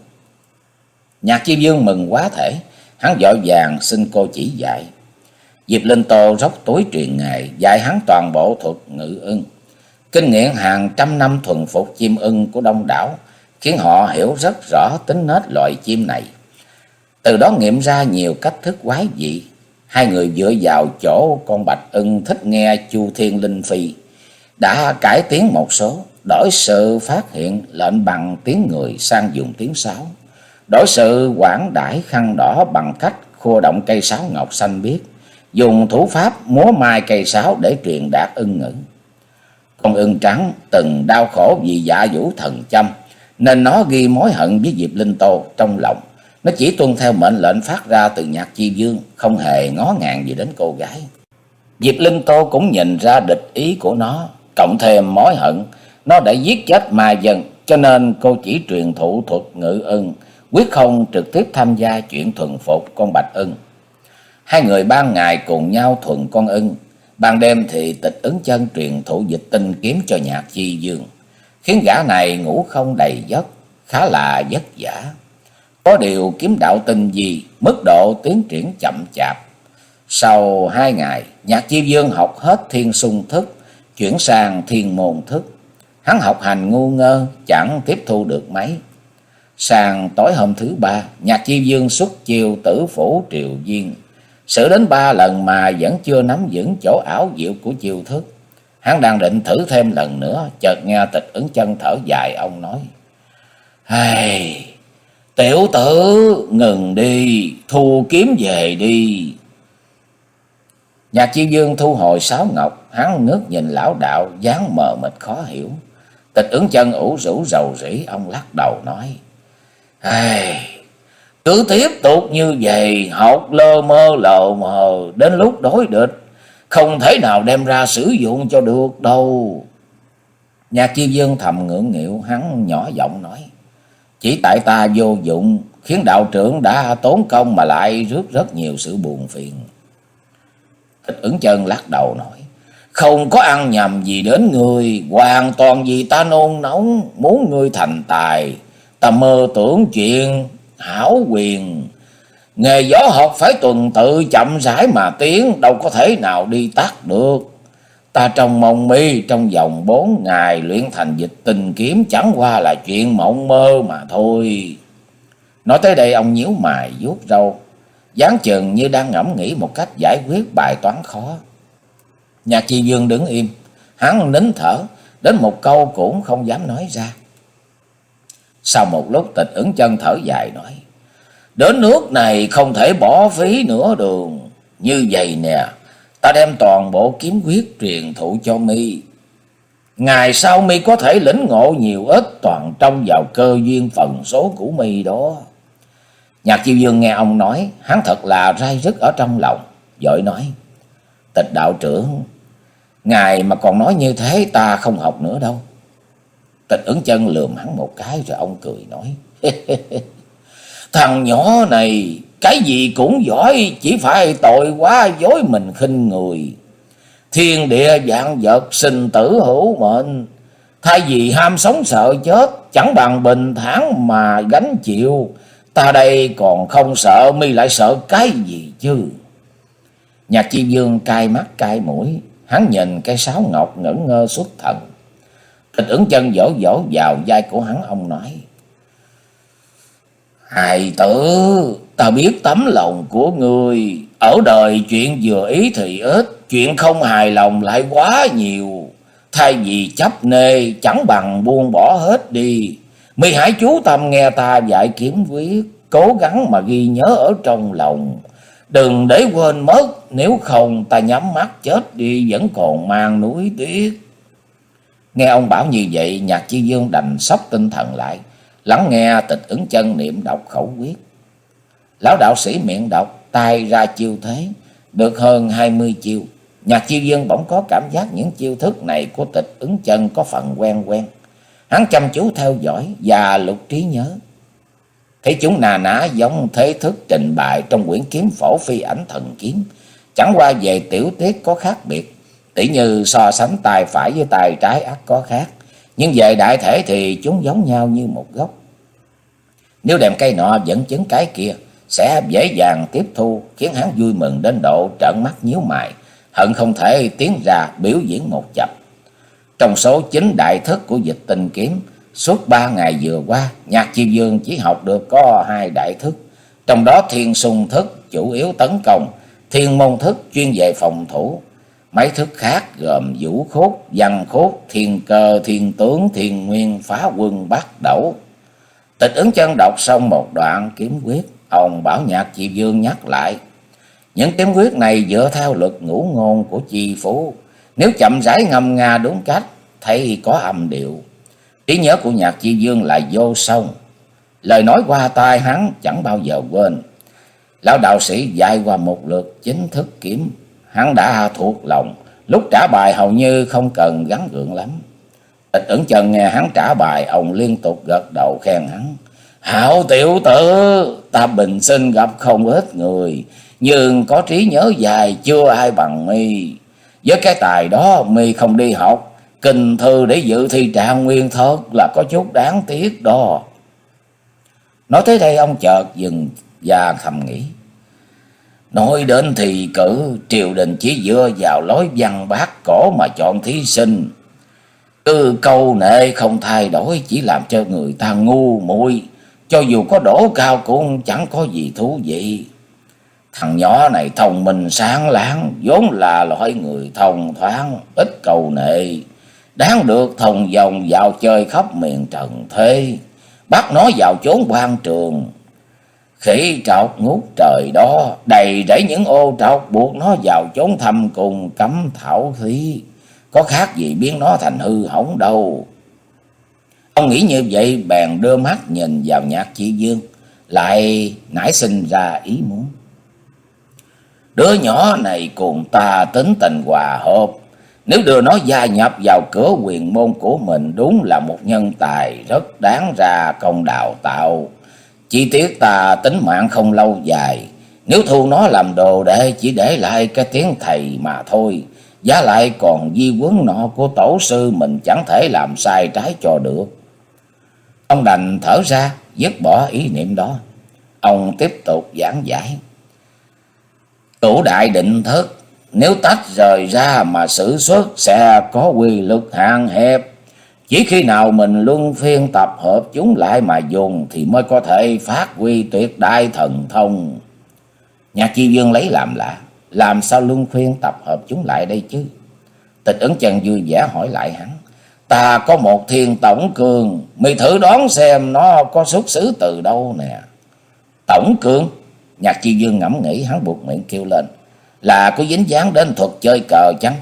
Nhạc Chi Dương mừng quá thể, hắn vội vàng xin cô chỉ dạy. Diệp Linh Tô róc túi truyền nghề, dạy hắn toàn bộ thuật ngự ưng. Kinh nghiệm hàng trăm năm thuần phục chim ưng của Đông Đảo khiến họ hiểu rất rõ tính nết loại chim này. Từ đó nghiệm ra nhiều cách thức quái dị. Hai người dựa vào chỗ con bạch ưng thích nghe Chu Thiên Linh Phi, đã cải tiến một số, đổi sự phát hiện lệnh bằng tiếng người sang dùng tiếng sáo, đổi sự quảng đãi khăn đỏ bằng cách khua động cây sáo ngọc xanh biếc, dùng thủ pháp múa mai cây sáo để truyền đạt ưng ngữ. Con ưng trắng từng đau khổ vì dạ vũ thần châm, nên nó ghi mối hận với Diệp Linh Tô trong lòng. Nó chỉ tuân theo mệnh lệnh phát ra từ Nhạc Chi Dương, không hề ngó ngàng gì đến cô gái. Diệp Linh Tô cũng nhìn ra địch ý của nó, cộng thêm mối hận nó đã giết chết ma dân, cho nên cô chỉ truyền thụ thuật ngự ưng, quyết không trực tiếp tham gia chuyện thuần phục con bạch ưng. Hai người ban ngày cùng nhau thuần con ưng, ban đêm thì Tịch Ứng Chân truyền thụ dịch tinh kiếm cho Nhạc Chi Dương, khiến gã này ngủ không đầy giấc, khá là vất vả. Có điều kiếm đạo tinh vi, mức độ tiến triển chậm chạp. Sau hai ngày, Nhạc Chi Dương học hết Thiên Xung Thức, chuyển sang Thiên Môn Thức. Hắn học hành ngu ngơ, chẳng tiếp thu được mấy. Sang tối hôm thứ ba, Nhạc Chi Dương xuất chiêu Tử Phủ Triều Viên, sử đến ba lần mà vẫn chưa nắm vững chỗ ảo diệu của chiêu thức. Hắn đang định thử thêm lần nữa, chợt nghe Tịch Ứng Chân thở dài. Ông nói: "Hey, tiểu tử, ngừng đi, thu kiếm về đi." Nhạc Chi Dương thu hồi sáo ngọc, hắn ngước nhìn lão đạo, dáng mờ mịt khó hiểu. Tịch Ứng Chân ủ rũ rầu rĩ, ông lắc đầu nói: "Hey, cứ tiếp tục như vậy, học lơ mơ lờ mờ, đến lúc đối địch không thể nào đem ra sử dụng cho được đâu." Nhạc Chi Dương thầm ngưỡng nghịu, hắn nhỏ giọng nói: "Chỉ tại ta vô dụng, khiến đạo trưởng đã tốn công mà lại rước rất nhiều sự buồn phiền." Tịch Ứng Chân lắc đầu nói: "Không có ăn nhầm gì đến người, hoàn toàn vì ta nôn nóng muốn ngươi thành tài. Ta mơ tưởng chuyện hảo quyền, nghề võ học phải tuần tự chậm rãi mà tiến, đâu có thể nào đi tắt được. Ta trong mộng mi trong vòng bốn ngày luyện thành dịch tình kiếm chẳng qua là chuyện mộng mơ mà thôi." Nói tới đây ông nhíu mày vuốt râu, dáng chừng như đang ngẫm nghĩ một cách giải quyết bài toán khó. Nhạc Chi Dương đứng im, hắn nín thở, đến một câu cũng không dám nói ra. Sau một lúc, Tịch Ứng Chân thở dài nói: "Đến nước này không thể bỏ phí nửa đường. Như vậy nè, ta đem toàn bộ kiếm quyết truyền thụ cho mi. Ngày sau mi có thể lĩnh ngộ nhiều ít, toàn trông vào cơ duyên phần số của mi đó." Nhạc Chiêu Dương nghe ông nói, hắn thật là rai rứt ở trong lòng, vội nói: "Tịch đạo trưởng, ngài mà còn nói như thế, ta không học nữa đâu." Tịch Ứng Chân lườm hắn một cái rồi ông cười nói: "Thằng nhỏ này cái gì cũng giỏi, chỉ phải tội quá dối mình khinh người. Thiên địa vạn vật sinh tử hữu mệnh, Thay vì ham sống sợ chết, chẳng bằng bình thản mà gánh chịu. Ta đây còn không sợ, mi lại sợ cái gì chứ? Nhạc Chi Dương cay mắt cay mũi, hắn nhìn cây sáo ngọc ngẩn ngơ xuất thần. Tịch Ứng Chân vỗ vỗ vào vai của hắn, ông nói: Hài tử, ta biết tấm lòng của ngươi. Ở đời chuyện vừa ý thì ít, chuyện không hài lòng lại quá nhiều. Thay vì chấp nê, chẳng bằng buông bỏ hết đi. Mi hãy chú tâm nghe ta dạy kiếm quyết, cố gắng mà ghi nhớ ở trong lòng. Đừng để quên mất, nếu không ta nhắm mắt chết đi vẫn còn mang núi tiếc. Nghe ông bảo như vậy, Nhạc Chi Dương đành sốc tinh thần lại, lắng nghe Tịch Ứng Chân niệm đọc khẩu quyết. Lão đạo sĩ miệng đọc, tay ra chiêu thế, được hơn hai mươi chiêu. Nhạc Chi Dương bỗng có cảm giác những chiêu thức này của Tịch Ứng Chân có phần quen quen. Hắn chăm chú theo dõi và lục trí nhớ, thấy chúng nà ná giống thế thức trình bày trong quyển kiếm phổ Phi Ảnh Thần Kiếm, chẳng qua về tiểu tiết có khác biệt. Tỉ như so sánh tay phải với tay trái ắt có khác, nhưng về đại thể thì chúng giống nhau như một gốc. Nếu đem cây nọ dẫn chứng cái kia, sẽ dễ dàng tiếp thu, khiến hắn vui mừng đến độ trợn mắt nhíu mày, hận không thể tiến ra biểu diễn một chập. Trong số chín đại thức của Dịch Tinh Kiếm, suốt ba ngày vừa qua, Nhạc Chi Dương chỉ học được có hai đại thức. Trong đó Thiên Xung thức chủ yếu tấn công, Thiên Môn thức chuyên về phòng thủ. Mấy thức khác gồm Vũ Khốt, Văn Khốt, Thiên Cơ, Thiên Tướng, Thiên Nguyên, Phá Quân, Bắt Đẩu. Tịch Ứng Chân đọc xong một đoạn kiếm quyết, ông bảo Nhạc Chi Dương nhắc lại. Những kiếm quyết này dựa theo luật ngũ ngôn của chi phú, nếu chậm rãi ngâm nga đúng cách, thấy có âm điệu. Trí nhớ của Nhạc Chi Dương là vô song, lời nói qua tai hắn chẳng bao giờ quên. Lão đạo sĩ dạy qua một lượt chính thức kiếm, hắn đã thuộc lòng, lúc trả bài hầu như không cần gắng gượng lắm. Tịch Ứng Chân nghe hắn trả bài, ông liên tục gật đầu khen hắn. Hảo tiểu tử, ta bình sinh gặp không ít người, nhưng có trí nhớ dài chưa ai bằng mi. Với cái tài đó mi không đi học kinh thư để dự thi trạng nguyên thất là có chút đáng tiếc đó. Nói tới đây ông chợt dừng và thầm nghĩ. Nói đến thì cử, triều đình chỉ dựa vào lối văn bác cổ mà chọn thí sinh. Cứ câu nệ không thay đổi chỉ làm cho người ta ngu muội, cho dù có đỗ cao cũng chẳng có gì thú vị. Thằng nhỏ này thông minh sáng láng, vốn là loại người thông thoáng, ít cầu nệ, đáng được thông dòng vào chơi khắp miền trần thế. Bắt nó vào chốn quan trường, khỉ trọc ngút trời đó, đầy rẫy những ô trọc, buộc nó vào chốn thâm cùng cấm thảo khí, có khác gì biến nó thành hư hỏng đâu. Ông nghĩ như vậy bèn đưa mắt nhìn vào Nhạc Chi Dương, lại nảy sinh ra ý muốn. Đứa nhỏ này cùng ta tính tình hòa hợp, nếu đưa nó gia nhập vào cửa quyền môn của mình, đúng là một nhân tài rất đáng ra công đào tạo. Chỉ tiếc ta tính mạng không lâu dài, nếu thu nó làm đồ đệ chỉ để lại cái tiếng thầy mà thôi. Giá lại còn di huấn nọ của tổ sư mình chẳng thể làm sai trái cho được. Ông đành thở ra, dứt bỏ ý niệm đó. Ông tiếp tục giảng giải. Cửu đại định thức, nếu tách rời ra mà sử xuất sẽ có quy lực hạn hẹp. Chỉ khi nào mình luân phiên tập hợp chúng lại mà dùng thì mới có thể phát huy tuyệt đại thần thông. Nhạc Chi Dương lấy làm lạ, làm sao luân phiên tập hợp chúng lại đây chứ? Tịch Ứng Chân vui vẻ hỏi lại hắn. Ta có một thiên tổng cương, mày thử đoán xem nó có xuất xứ từ đâu nè. Tổng cương? Nhạc Chi Dương ngẫm nghĩ, hắn buộc miệng kêu lên. Là có dính dáng đến thuật chơi cờ chăng?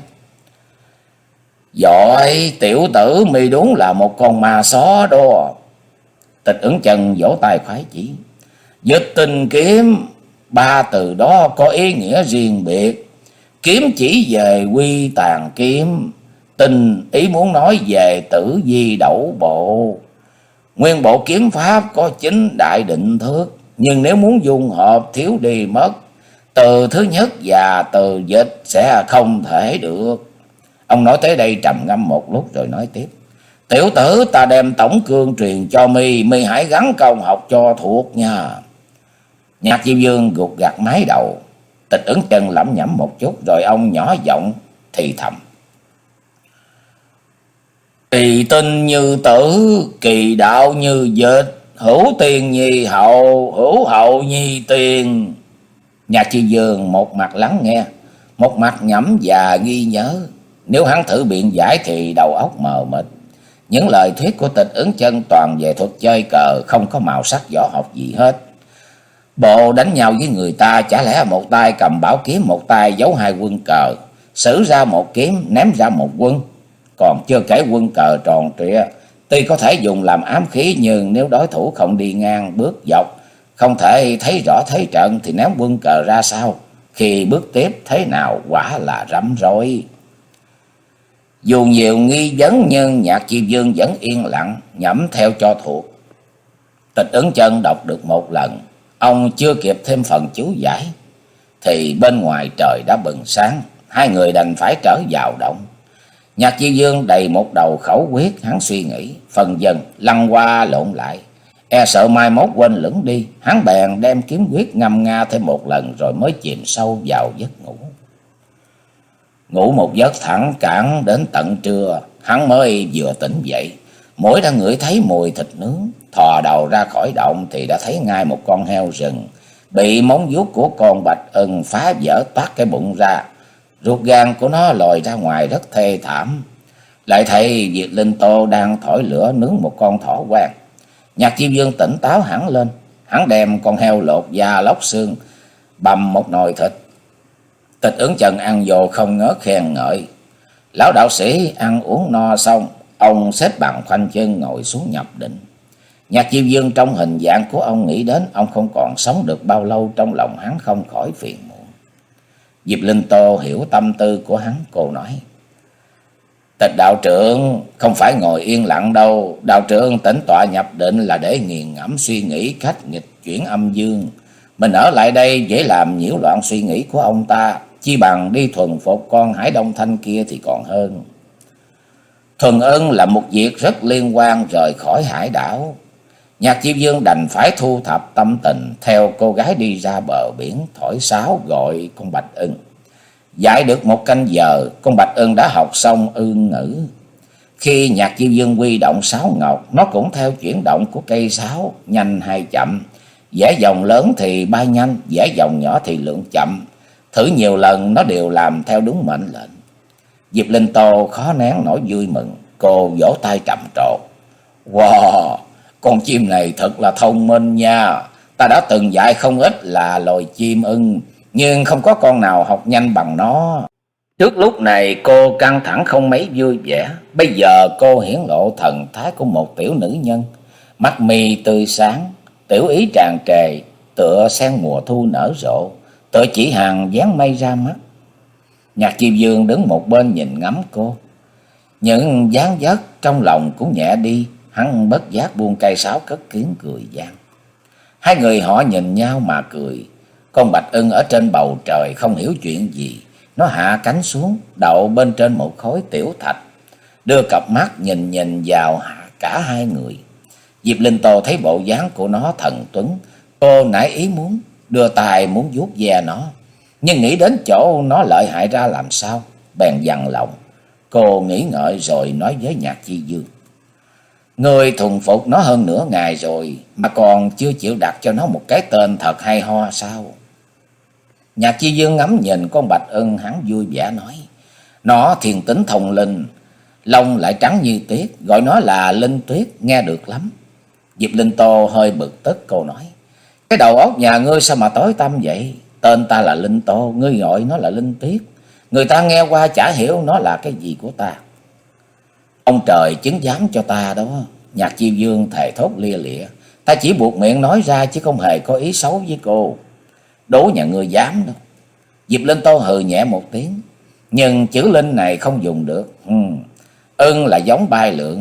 Giỏi, tiểu tử mi đúng là một con ma só đó. Tịch Ứng Chân vỗ tay khoái chỉ. Dịch Tinh Kiếm, ba từ đó có ý nghĩa riêng biệt. Kiếm chỉ về quy tàn kiếm, Tinh ý muốn nói về tử vi đẩu bộ. Nguyên bộ kiếm pháp có chín đại định thức, nhưng nếu muốn dung hợp thiếu đi mất từ thứ nhất và từ dịch sẽ không thể được. Ông nói tới đây trầm ngâm một lúc rồi nói tiếp. Tiểu tử, ta đem tổng cương truyền cho mi, mi hãy gắng công học cho thuộc nha. Nhạc Chiêu Dương gục gặt mái đầu. Tịch Ứng Chân lẩm nhẩm một chút, rồi ông nhỏ giọng thì thầm: Kỳ tinh như tử, kỳ đạo như dịch, hữu tiền nhi hậu, hữu hậu nhi tiền. Nhạc Chiêu Dương một mặt lắng nghe, một mặt nhẩm và ghi nhớ. Nếu hắn thử biện giải thì đầu óc mờ mịt. Những lời thuyết của Tịch Ứng Chân toàn về thuật chơi cờ, không có màu sắc võ học gì hết. Bộ đánh nhau với người ta, chả lẽ một tay cầm bảo kiếm, một tay giấu hai quân cờ, sử ra một kiếm ném ra một quân. Còn chưa kể quân cờ tròn trịa, tuy có thể dùng làm ám khí, nhưng nếu đối thủ không đi ngang bước dọc, không thể thấy rõ thế trận, thì ném quân cờ ra sao? Khi bước tiếp thế nào quả là rắm rối. Dù nhiều nghi vấn, nhưng Nhạc Chiêu Dương vẫn yên lặng nhẩm theo cho thuộc. Tịch Ứng Chân đọc được một lần, ông chưa kịp thêm phần chú giải thì bên ngoài trời đã bừng sáng. Hai người đành phải trở vào động. Nhạc Chiêu Dương đầy một đầu khẩu quyết, hắn suy nghĩ phần dần lăn qua lộn lại, e sợ mai mốt quên lửng đi. Hắn bèn đem kiếm quyết ngâm nga thêm một lần, rồi mới chìm sâu vào giấc ngủ. Ngủ một giấc thẳng cẳng đến tận trưa, hắn mới vừa tỉnh dậy. Mỗi đã ngửi thấy mùi thịt nướng, thò đầu ra khỏi động thì đã thấy ngay một con heo rừng bị móng vuốt của con Bạch Ưng phá vỡ toát cái bụng ra, ruột gan của nó lòi ra ngoài rất thê thảm. Lại thấy Diệt Linh Tô đang thổi lửa nướng một con thỏ hoang. Nhạc Chiêu Dương tỉnh táo hẳn lên, hắn đem con heo lột da lóc xương bằm một nồi thịt. Tịch Ứng Chân ăn vô không ngớt khen ngợi. Lão đạo sĩ ăn uống no xong, ông xếp bằng khoanh chân ngồi xuống nhập định. Nhạc Chiêu Dương trong hình dạng của ông nghĩ đến ông không còn sống được bao lâu, trong lòng hắn không khỏi phiền muộn. Diệp Linh Tô hiểu tâm tư của hắn, cô nói: Tịch đạo trưởng không phải ngồi yên lặng đâu. Đạo trưởng tĩnh tọa nhập định là để nghiền ngẫm suy nghĩ cách nghịch chuyển âm dương. Mình ở lại đây dễ làm nhiễu loạn suy nghĩ của ông ta, chi bằng đi thuần phục con Hải Đông Thanh kia thì còn hơn. Thuần ưng là một việc rất liên quan rời khỏi hải đảo. Nhạc Chiêu Dương đành phải thu thập tâm tình, theo cô gái đi ra bờ biển, thổi sáo gọi con Bạch Ưng. Dạy được một canh giờ, con Bạch Ưng đã học xong ương ngữ. Khi Nhạc Chiêu Dương huy động sáo ngọc, nó cũng theo chuyển động của cây sáo, nhanh hay chậm. Vẽ dòng lớn thì bay nhanh, vẽ dòng nhỏ thì lượn chậm. Thử nhiều lần nó đều làm theo đúng mệnh lệnh. Diệp Linh Tô khó nén nỗi vui mừng, cô vỗ tay trầm trồ: Wow, con chim này thật là thông minh nha. Ta đã từng dạy không ít là loài chim ưng, nhưng không có con nào học nhanh bằng nó. Trước lúc này cô căng thẳng không mấy vui vẻ, bây giờ cô hiển lộ thần thái của một tiểu nữ nhân. Mắt mi tươi sáng, tiểu ý tràn trề, tựa sen mùa thu nở rộ, tựa chỉ hàng dáng mây ra mắt. Nhạc Chiêu Dương đứng một bên nhìn ngắm cô, những dáng dấp trong lòng cũng nhẹ đi. Hắn bất giác buông cây sáo cất tiếng cười gian. Hai người họ nhìn nhau mà cười. Con Bạch Ưng ở trên bầu trời không hiểu chuyện gì, nó hạ cánh xuống đậu bên trên một khối tiểu thạch, đưa cặp mắt nhìn nhìn vào cả hai người. Diệp Linh Tô thấy bộ dáng của nó thần tuấn, cô nảy ý muốn đưa tay muốn vuốt ve nó, nhưng nghĩ đến chỗ nó lợi hại ra làm sao, bèn dằn lòng. Cô nghĩ ngợi rồi nói với Nhạc Chi Dương: Người thuần phục nó hơn nửa ngày rồi mà còn chưa chịu đặt cho nó một cái tên thật hay ho sao? Nhạc Chi Dương ngắm nhìn con Bạch Ưng, hắn vui vẻ nói: Nó thiền tính thông linh, lông lại trắng như tuyết, gọi nó là Linh Tuyết nghe được lắm. Diệp Linh Tô hơi bực tức, cô nói: Cái đầu óc nhà ngươi sao mà tối tăm vậy? Tên ta là Linh Tô, ngươi gọi nó là Linh Tuyết, người ta nghe qua chả hiểu nó là cái gì của ta. Ông trời chứng giám cho ta đó. Nhạc Chiêu Dương thề thốt lia lịa: Ta chỉ buộc miệng nói ra chứ không hề có ý xấu với cô. Đố nhà ngươi dám đâu. Diệp Linh Tô hừ nhẹ một tiếng: Nhưng chữ Linh này không dùng được. ừ. Ưng là giống bay lượn,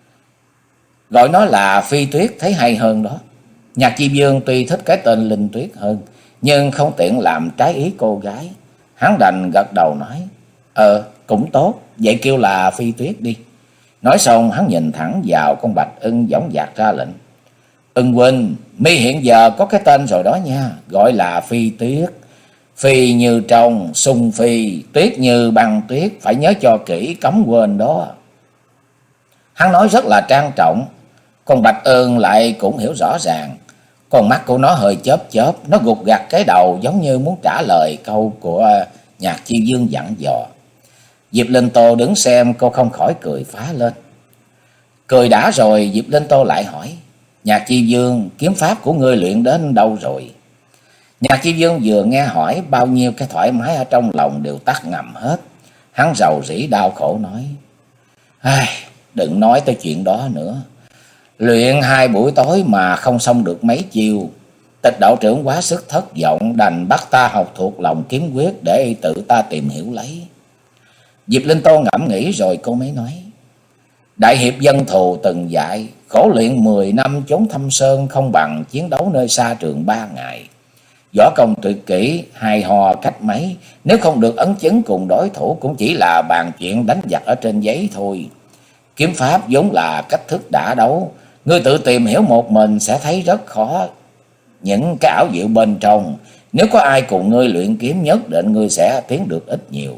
gọi nó là Phi Tuyết thấy hay hơn đó. Nhạc Chiêu Dương tuy thích cái tên Linh Tuyết hơn, nhưng không tiện làm trái ý cô gái. Hắn đành gật đầu nói: Ờ cũng tốt, vậy kêu là Phi Tuyết đi. Nói xong hắn nhìn thẳng vào con Bạch Ưng dõng dạc ra lệnh. Ưng huynh, mi hiện giờ có cái tên rồi đó nha, gọi là Phi Tuyết. Phi như trong, sung phi, tuyết như băng tuyết, phải nhớ cho kỹ, cấm quên đó. Hắn nói rất là trang trọng, con Bạch Ưng lại cũng hiểu rõ ràng. Con mắt của nó hơi chớp chớp, nó gục gặt cái đầu giống như muốn trả lời câu của Nhạc Chi Dương dặn dò. Diệp Linh Tô đứng xem, cô không khỏi cười phá lên. Cười đã rồi, Diệp Linh Tô lại hỏi. Nhạc Chi Dương, kiếm pháp của ngươi luyện đến đâu rồi? Nhạc Chi Dương vừa nghe hỏi, bao nhiêu cái thoải mái ở trong lòng đều tắt ngầm hết. Hắn rầu rĩ đau khổ nói. Ai, đừng nói tới chuyện đó nữa. Luyện hai buổi tối mà không xong được mấy chiêu. Tịch đạo trưởng quá sức thất vọng, đành bắt ta học thuộc lòng kiếm quyết để tự ta tìm hiểu lấy. Diệp Linh Tô ngẫm nghĩ rồi cô mới nói. Đại hiệp dân thù từng dạy, khổ luyện mười năm chốn thâm sơn không bằng chiến đấu nơi xa trường ba ngày. Võ công tuyệt kỹ, hài hò cách mấy, nếu không được ấn chứng cùng đối thủ cũng chỉ là bàn chuyện đánh giặc ở trên giấy thôi. Kiếm pháp vốn là cách thức đả đấu, ngươi tự tìm hiểu một mình sẽ thấy rất khó. Những cái ảo diệu bên trong, nếu có ai cùng ngươi luyện kiếm nhất định ngươi sẽ tiến được ít nhiều.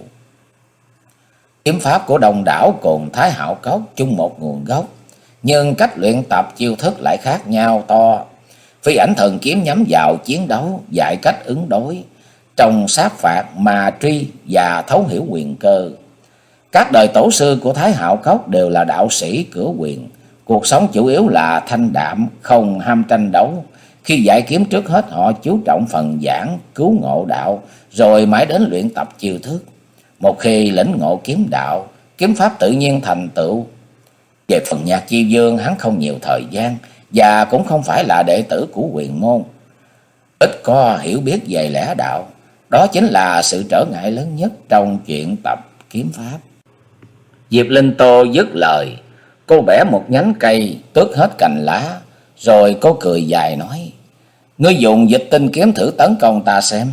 Kiếm pháp của Đông Đảo cùng Thái Hạo Cốc chung một nguồn gốc, nhưng cách luyện tập chiêu thức lại khác nhau to. Phi Ảnh Thần Kiếm nhắm vào chiến đấu, dạy cách ứng đối, trong sát phạt mà truy và thấu hiểu quyền cơ. Các đời tổ sư của Thái Hạo Cốc đều là đạo sĩ cửa quyền, cuộc sống chủ yếu là thanh đạm, không ham tranh đấu. Khi dạy kiếm trước hết họ chú trọng phần giảng, cứu ngộ đạo, rồi mãi đến luyện tập chiêu thức. Một khi lĩnh ngộ kiếm đạo, kiếm pháp tự nhiên thành tựu. Về phần Nhạc Chi Dương, hắn không nhiều thời gian và cũng không phải là đệ tử của quyền môn, ít có hiểu biết về lẽ đạo. Đó chính là sự trở ngại lớn nhất trong chuyện tập kiếm pháp. Diệp Linh Tô dứt lời, cô bẻ một nhánh cây, tước hết cành lá, rồi cô cười dài nói. Ngươi dùng dịch tinh kiếm thử tấn công ta xem.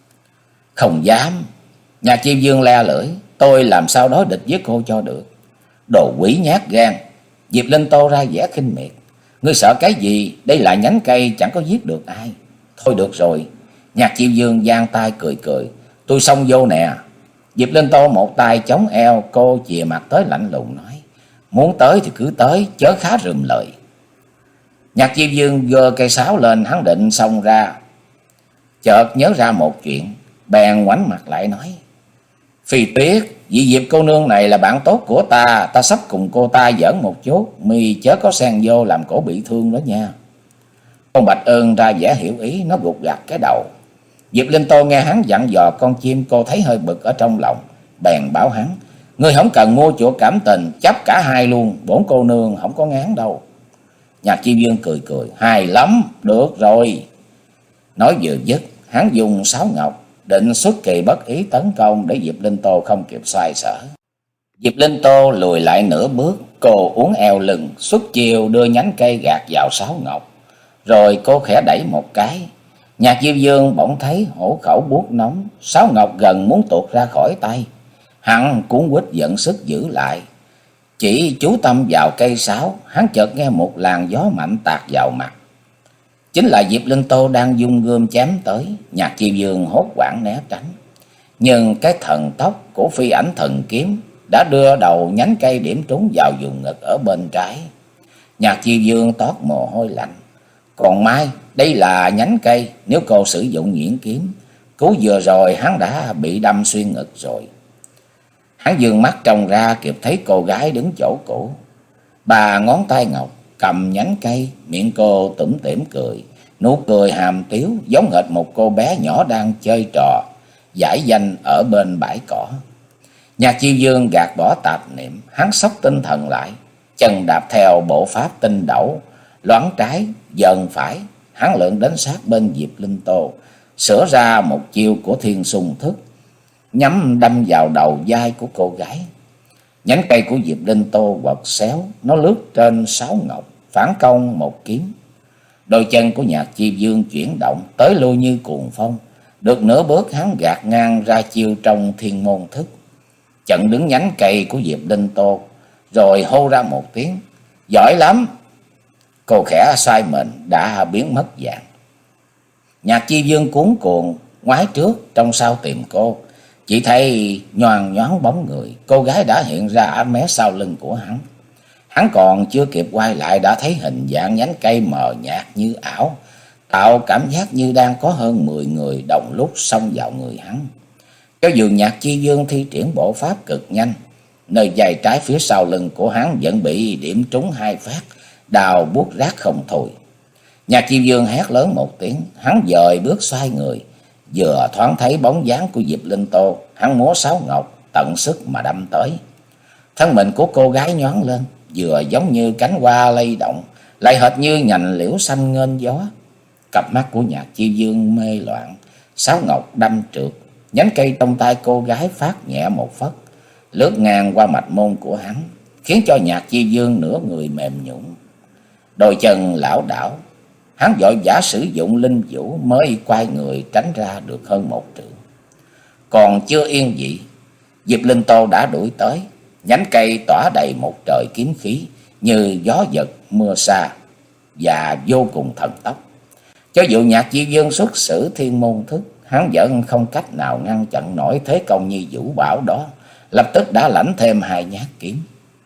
Không dám. Nhạc Chi Dương le lưỡi. Tôi làm sao đối địch với cô cho được. Đồ quỷ nhát gan. Diệp Linh Tô ra vẻ khinh miệt. Ngươi sợ cái gì? Đây là nhánh cây chẳng có giết được ai. Thôi được rồi. Nhạc Chi Dương giang tay cười cười. Tôi xông vô nè. Diệp Linh Tô một tay chống eo, cô chìa mặt tới lạnh lùng nói. Muốn tới thì cứ tới, chớ khá rườm lời. Nhạc Chi Dương giơ cây sáo lên, hắn định xông ra. Chợt nhớ ra một chuyện, bèn ngoảnh mặt lại nói. Phi Tuyết, vị Diệp cô nương này là bạn tốt của ta, ta sắp cùng cô ta giỡn một chút, mi chớ có xen vô làm cổ bị thương đó nha. Con Bạch Ưng ra vẻ hiểu ý, nó gục gặt cái đầu. Diệp Linh Tô nghe hắn dặn dò con chim, cô thấy hơi bực ở trong lòng, bèn bảo hắn. Ngươi không cần mua chuộc cảm tình, chấp cả hai luôn, bổn cô nương không có ngán đâu. Nhạc Chi Dương cười cười, hay lắm, được rồi. Nói vừa dứt, hắn dùng sáo ngọc, định xuất kỳ bất ý tấn công để Diệp Linh Tô không kịp xoay sở. Diệp Linh Tô lùi lại nửa bước, cô uốn eo lưng, xuất chiều đưa nhánh cây gạt vào sáo ngọc. Rồi cô khẽ đẩy một cái. Nhạc Diêu Dương bỗng thấy hổ khẩu buốt nóng, sáo ngọc gần muốn tuột ra khỏi tay. Hắn cuốn quýt giận sức giữ lại. Chỉ chú tâm vào cây sáo, hắn chợt nghe một làn gió mạnh tạt vào mặt. Chính là Diệp Linh Tô đang dung gươm chém tới. Nhạc Chi Dương hốt hoảng né tránh. Nhưng cái thần tốc của Phi Ảnh Thần Kiếm đã đưa đầu nhánh cây điểm trúng vào vùng ngực ở bên trái. Nhạc Chi Dương toát mồ hôi lạnh. Còn mai, đây là nhánh cây, nếu cô sử dụng nhuyễn kiếm, cú vừa rồi hắn đã bị đâm xuyên ngực rồi. Hắn dương mắt trông ra kịp thấy cô gái đứng chỗ cũ. Bà ngón tay ngọc cầm nhánh cây, miệng cô tủm tỉm cười, nụ cười hàm tiếu giống hệt một cô bé nhỏ đang chơi trò giải danh ở bên bãi cỏ. Nhạc Chi Dương gạt bỏ tạp niệm, hắn xốc tinh thần lại, chân đạp theo bộ pháp tinh đẩu, loáng trái dần phải, hắn lượn đến sát bên Diệp Linh Tô, sửa ra một chiêu của Thiên Xung Thức, nhắm đâm vào đầu vai của cô gái. Nhánh cây của Diệp Linh Tô quật xéo, nó lướt trên sáo ngọc, phản công một kiếm. Đôi chân của Nhạc Chi Dương chuyển động, tới lui như cuồng phong. Được nửa bước hắn gạt ngang ra chiêu trong Thiên Môn Thức, chặn đứng nhánh cây của Diệp Linh Tô, rồi hô ra một tiếng: "Giỏi lắm!" Cô khẽ xoay mình đã biến mất dạng. Nhạc Chi Dương cuống cuồng ngoái trước trông sau tìm cô, chỉ thấy nhoàng nhoáng bóng người, cô gái đã hiện ra ở mé sau lưng của hắn. Hắn còn chưa kịp quay lại đã thấy hình dạng nhánh cây mờ nhạt như ảo, tạo cảm giác như đang có hơn mười người đồng lúc xông vào người hắn. Cho dù Nhạc Chi Dương thi triển bộ pháp cực nhanh, nơi vai trái phía sau lưng của hắn vẫn bị điểm trúng hai phát, đau buốt rát không thôi. Nhạc Chi Dương hét lớn một tiếng, hắn dời bước xoay người, vừa thoáng thấy bóng dáng của Diệp Linh Tô, hắn múa sáo ngọc tận sức mà đâm tới. Thân mình của cô gái nhoáng lên, vừa giống như cánh hoa lay động, lại hệt như nhành liễu xanh nghênh gió. Cặp mắt của Nhạc Chi Dương mê loạn, sáo ngọc đâm trượt, nhánh cây trong tay cô gái phát nhẹ một phất, lướt ngang qua mạch môn của hắn, khiến cho Nhạc Chi Dương nửa người mềm nhũn, đôi chân lảo đảo. Hắn vội vã sử dụng linh vũ mới quay người tránh ra được hơn một trượng. Còn chưa yên vị, Diệp Linh Tô đã đuổi tới, nhánh cây tỏa đầy một trời kiếm khí như gió giật mưa sa và vô cùng thần tốc. Cho dù Nhạc Chi Dương xuất sử thiên môn thức, hắn vẫn không cách nào ngăn chặn nổi thế công như vũ bão đó, lập tức đã lãnh thêm hai nhát kiếm.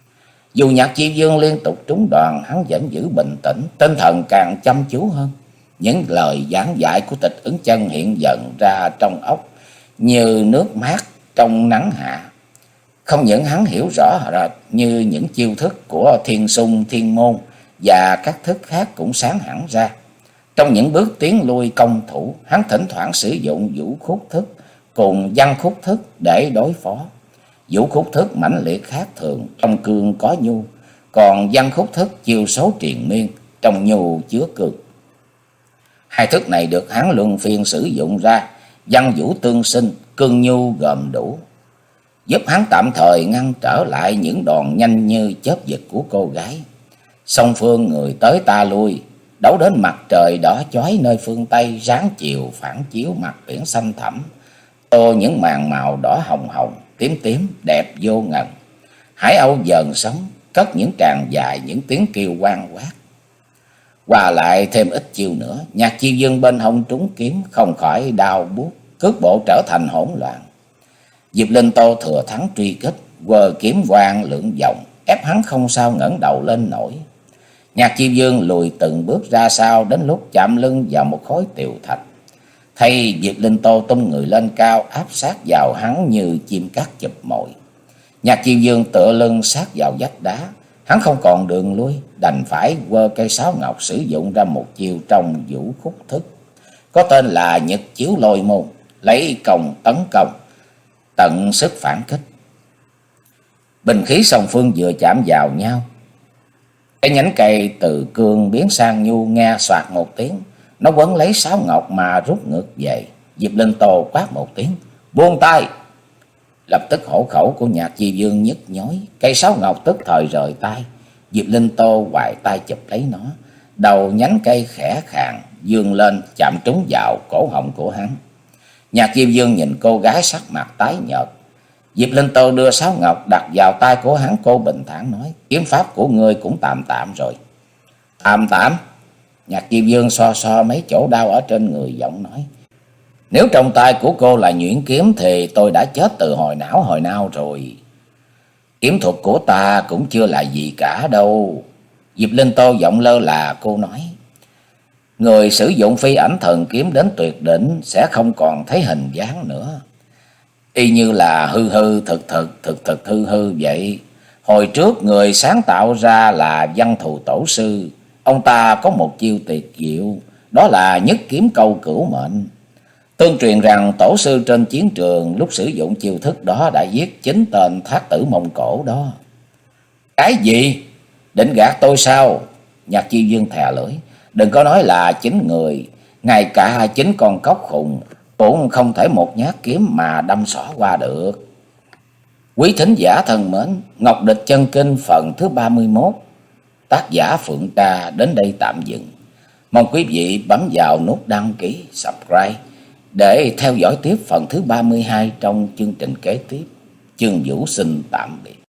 Dù Nhạc Chi Dương liên tục trúng đòn, hắn vẫn giữ bình tĩnh, tinh thần càng chăm chú hơn. Những lời giảng dạy của Tịch Ứng Chân hiện dần ra trong óc như nước mát trong nắng hạ. Không những hắn hiểu rõ rệt như những chiêu thức của Thiên Xung, Thiên Môn và các thức khác cũng sáng hẳn ra. Trong những bước tiến lui công thủ, hắn thỉnh thoảng sử dụng vũ khúc thức cùng văn khúc thức để đối phó. Vũ khúc thức mãnh liệt khác thường, trong cương có nhu, còn văn khúc thức chiêu số triền miên, trong nhu chứa cương. Hai thức này được hắn luân phiên sử dụng ra, văn vũ tương sinh, cương nhu gồm đủ, giúp hắn tạm thời ngăn trở lại những đòn nhanh như chớp giật của cô gái. Song phương người tới ta lui, đấu đến mặt trời đỏ chói nơi phương Tây ráng chiều phản chiếu mặt biển xanh thẳm, tô những màn màu đỏ hồng hồng, tím tím đẹp vô ngần. Hải âu dần sống, cất những tràng dài, những tiếng kêu oan quát. Qua lại thêm ít chiêu nữa, Nhạc Chi Dương bên hông trúng kiếm không khỏi đau buốt, cước bộ trở thành hỗn loạn. Diệp Linh Tô thừa thắng truy kích, quờ kiếm quang lượn vòng, ép hắn không sao ngẩng đầu lên nổi. Nhạc Chi Dương lùi từng bước ra sau, đến lúc chạm lưng vào một khối tiều thạch, thay Diệp Linh Tô tung người lên cao, áp sát vào hắn như chim cát chụp mồi. Nhạc Chi Dương tựa lưng sát vào vách đá, hắn không còn đường lui, đành phải quơ cây sáo ngọc sử dụng ra một chiêu trong vũ khúc thức, có tên là Nhật Chiếu Lôi Môn, lấy công tấn công, tận sức phản kích. Binh khí song phương vừa chạm vào nhau, cái nhánh cây từ cương biến sang nhu nghe soạt một tiếng, nó quấn lấy sáo ngọc mà rút ngược về. Diệp Linh Tô quát một tiếng: "Buông tay!" Lập tức hổ khẩu của Nhạc Chi Dương nhức nhói, cây sáo ngọc tức thời rời tay. Diệp Linh Tô hoài tay chụp lấy nó, đầu nhánh cây khẽ khàng dương lên chạm trúng vào cổ họng của hắn. Nhạc Chi Dương nhìn cô gái sắc mặt tái nhợt. Diệp Linh Tô đưa sáo ngọc đặt vào tay của hắn, cô bình thản nói: "Kiếm pháp của ngươi cũng tạm tạm rồi." "Tạm tạm?" Nhạc Chi Dương so so mấy chỗ đau ở trên người, giọng nói: "Nếu trong tay của cô là nhuyễn kiếm thì tôi đã chết từ hồi não hồi nào rồi. Kiếm thuật của ta cũng chưa là gì cả đâu." Diệp Linh Tô giọng lơ là cô nói: "Người sử dụng phi ảnh thần kiếm đến tuyệt đỉnh sẽ không còn thấy hình dáng nữa, y như là hư hư thực thực, thực thực hư hư vậy. Hồi trước người sáng tạo ra là Văn Thù Tổ Sư, ông ta có một chiêu tuyệt diệu, đó là nhất kiếm câu cửu mệnh. Tương truyền rằng tổ sư trên chiến trường lúc sử dụng chiêu thức đó đã giết chính tên thác tử Mông Cổ đó." "Cái gì? Định gạt tôi sao?" Nhạc Chi Dương thè lưỡi: "Đừng có nói là chính người, ngay cả chính con cóc khùng cũng không thể một nhát kiếm mà đâm xỏ qua được." Quý thính giả thân mến, Ngọc Địch Chân Kinh phần thứ ba mươi mốt, tác giả Phượng Ca đến đây tạm dừng. Mong quý vị bấm vào nút đăng ký, subscribe để theo dõi tiếp phần thứ ba mươi hai trong chương trình kế tiếp. Chương Vũ xin tạm biệt.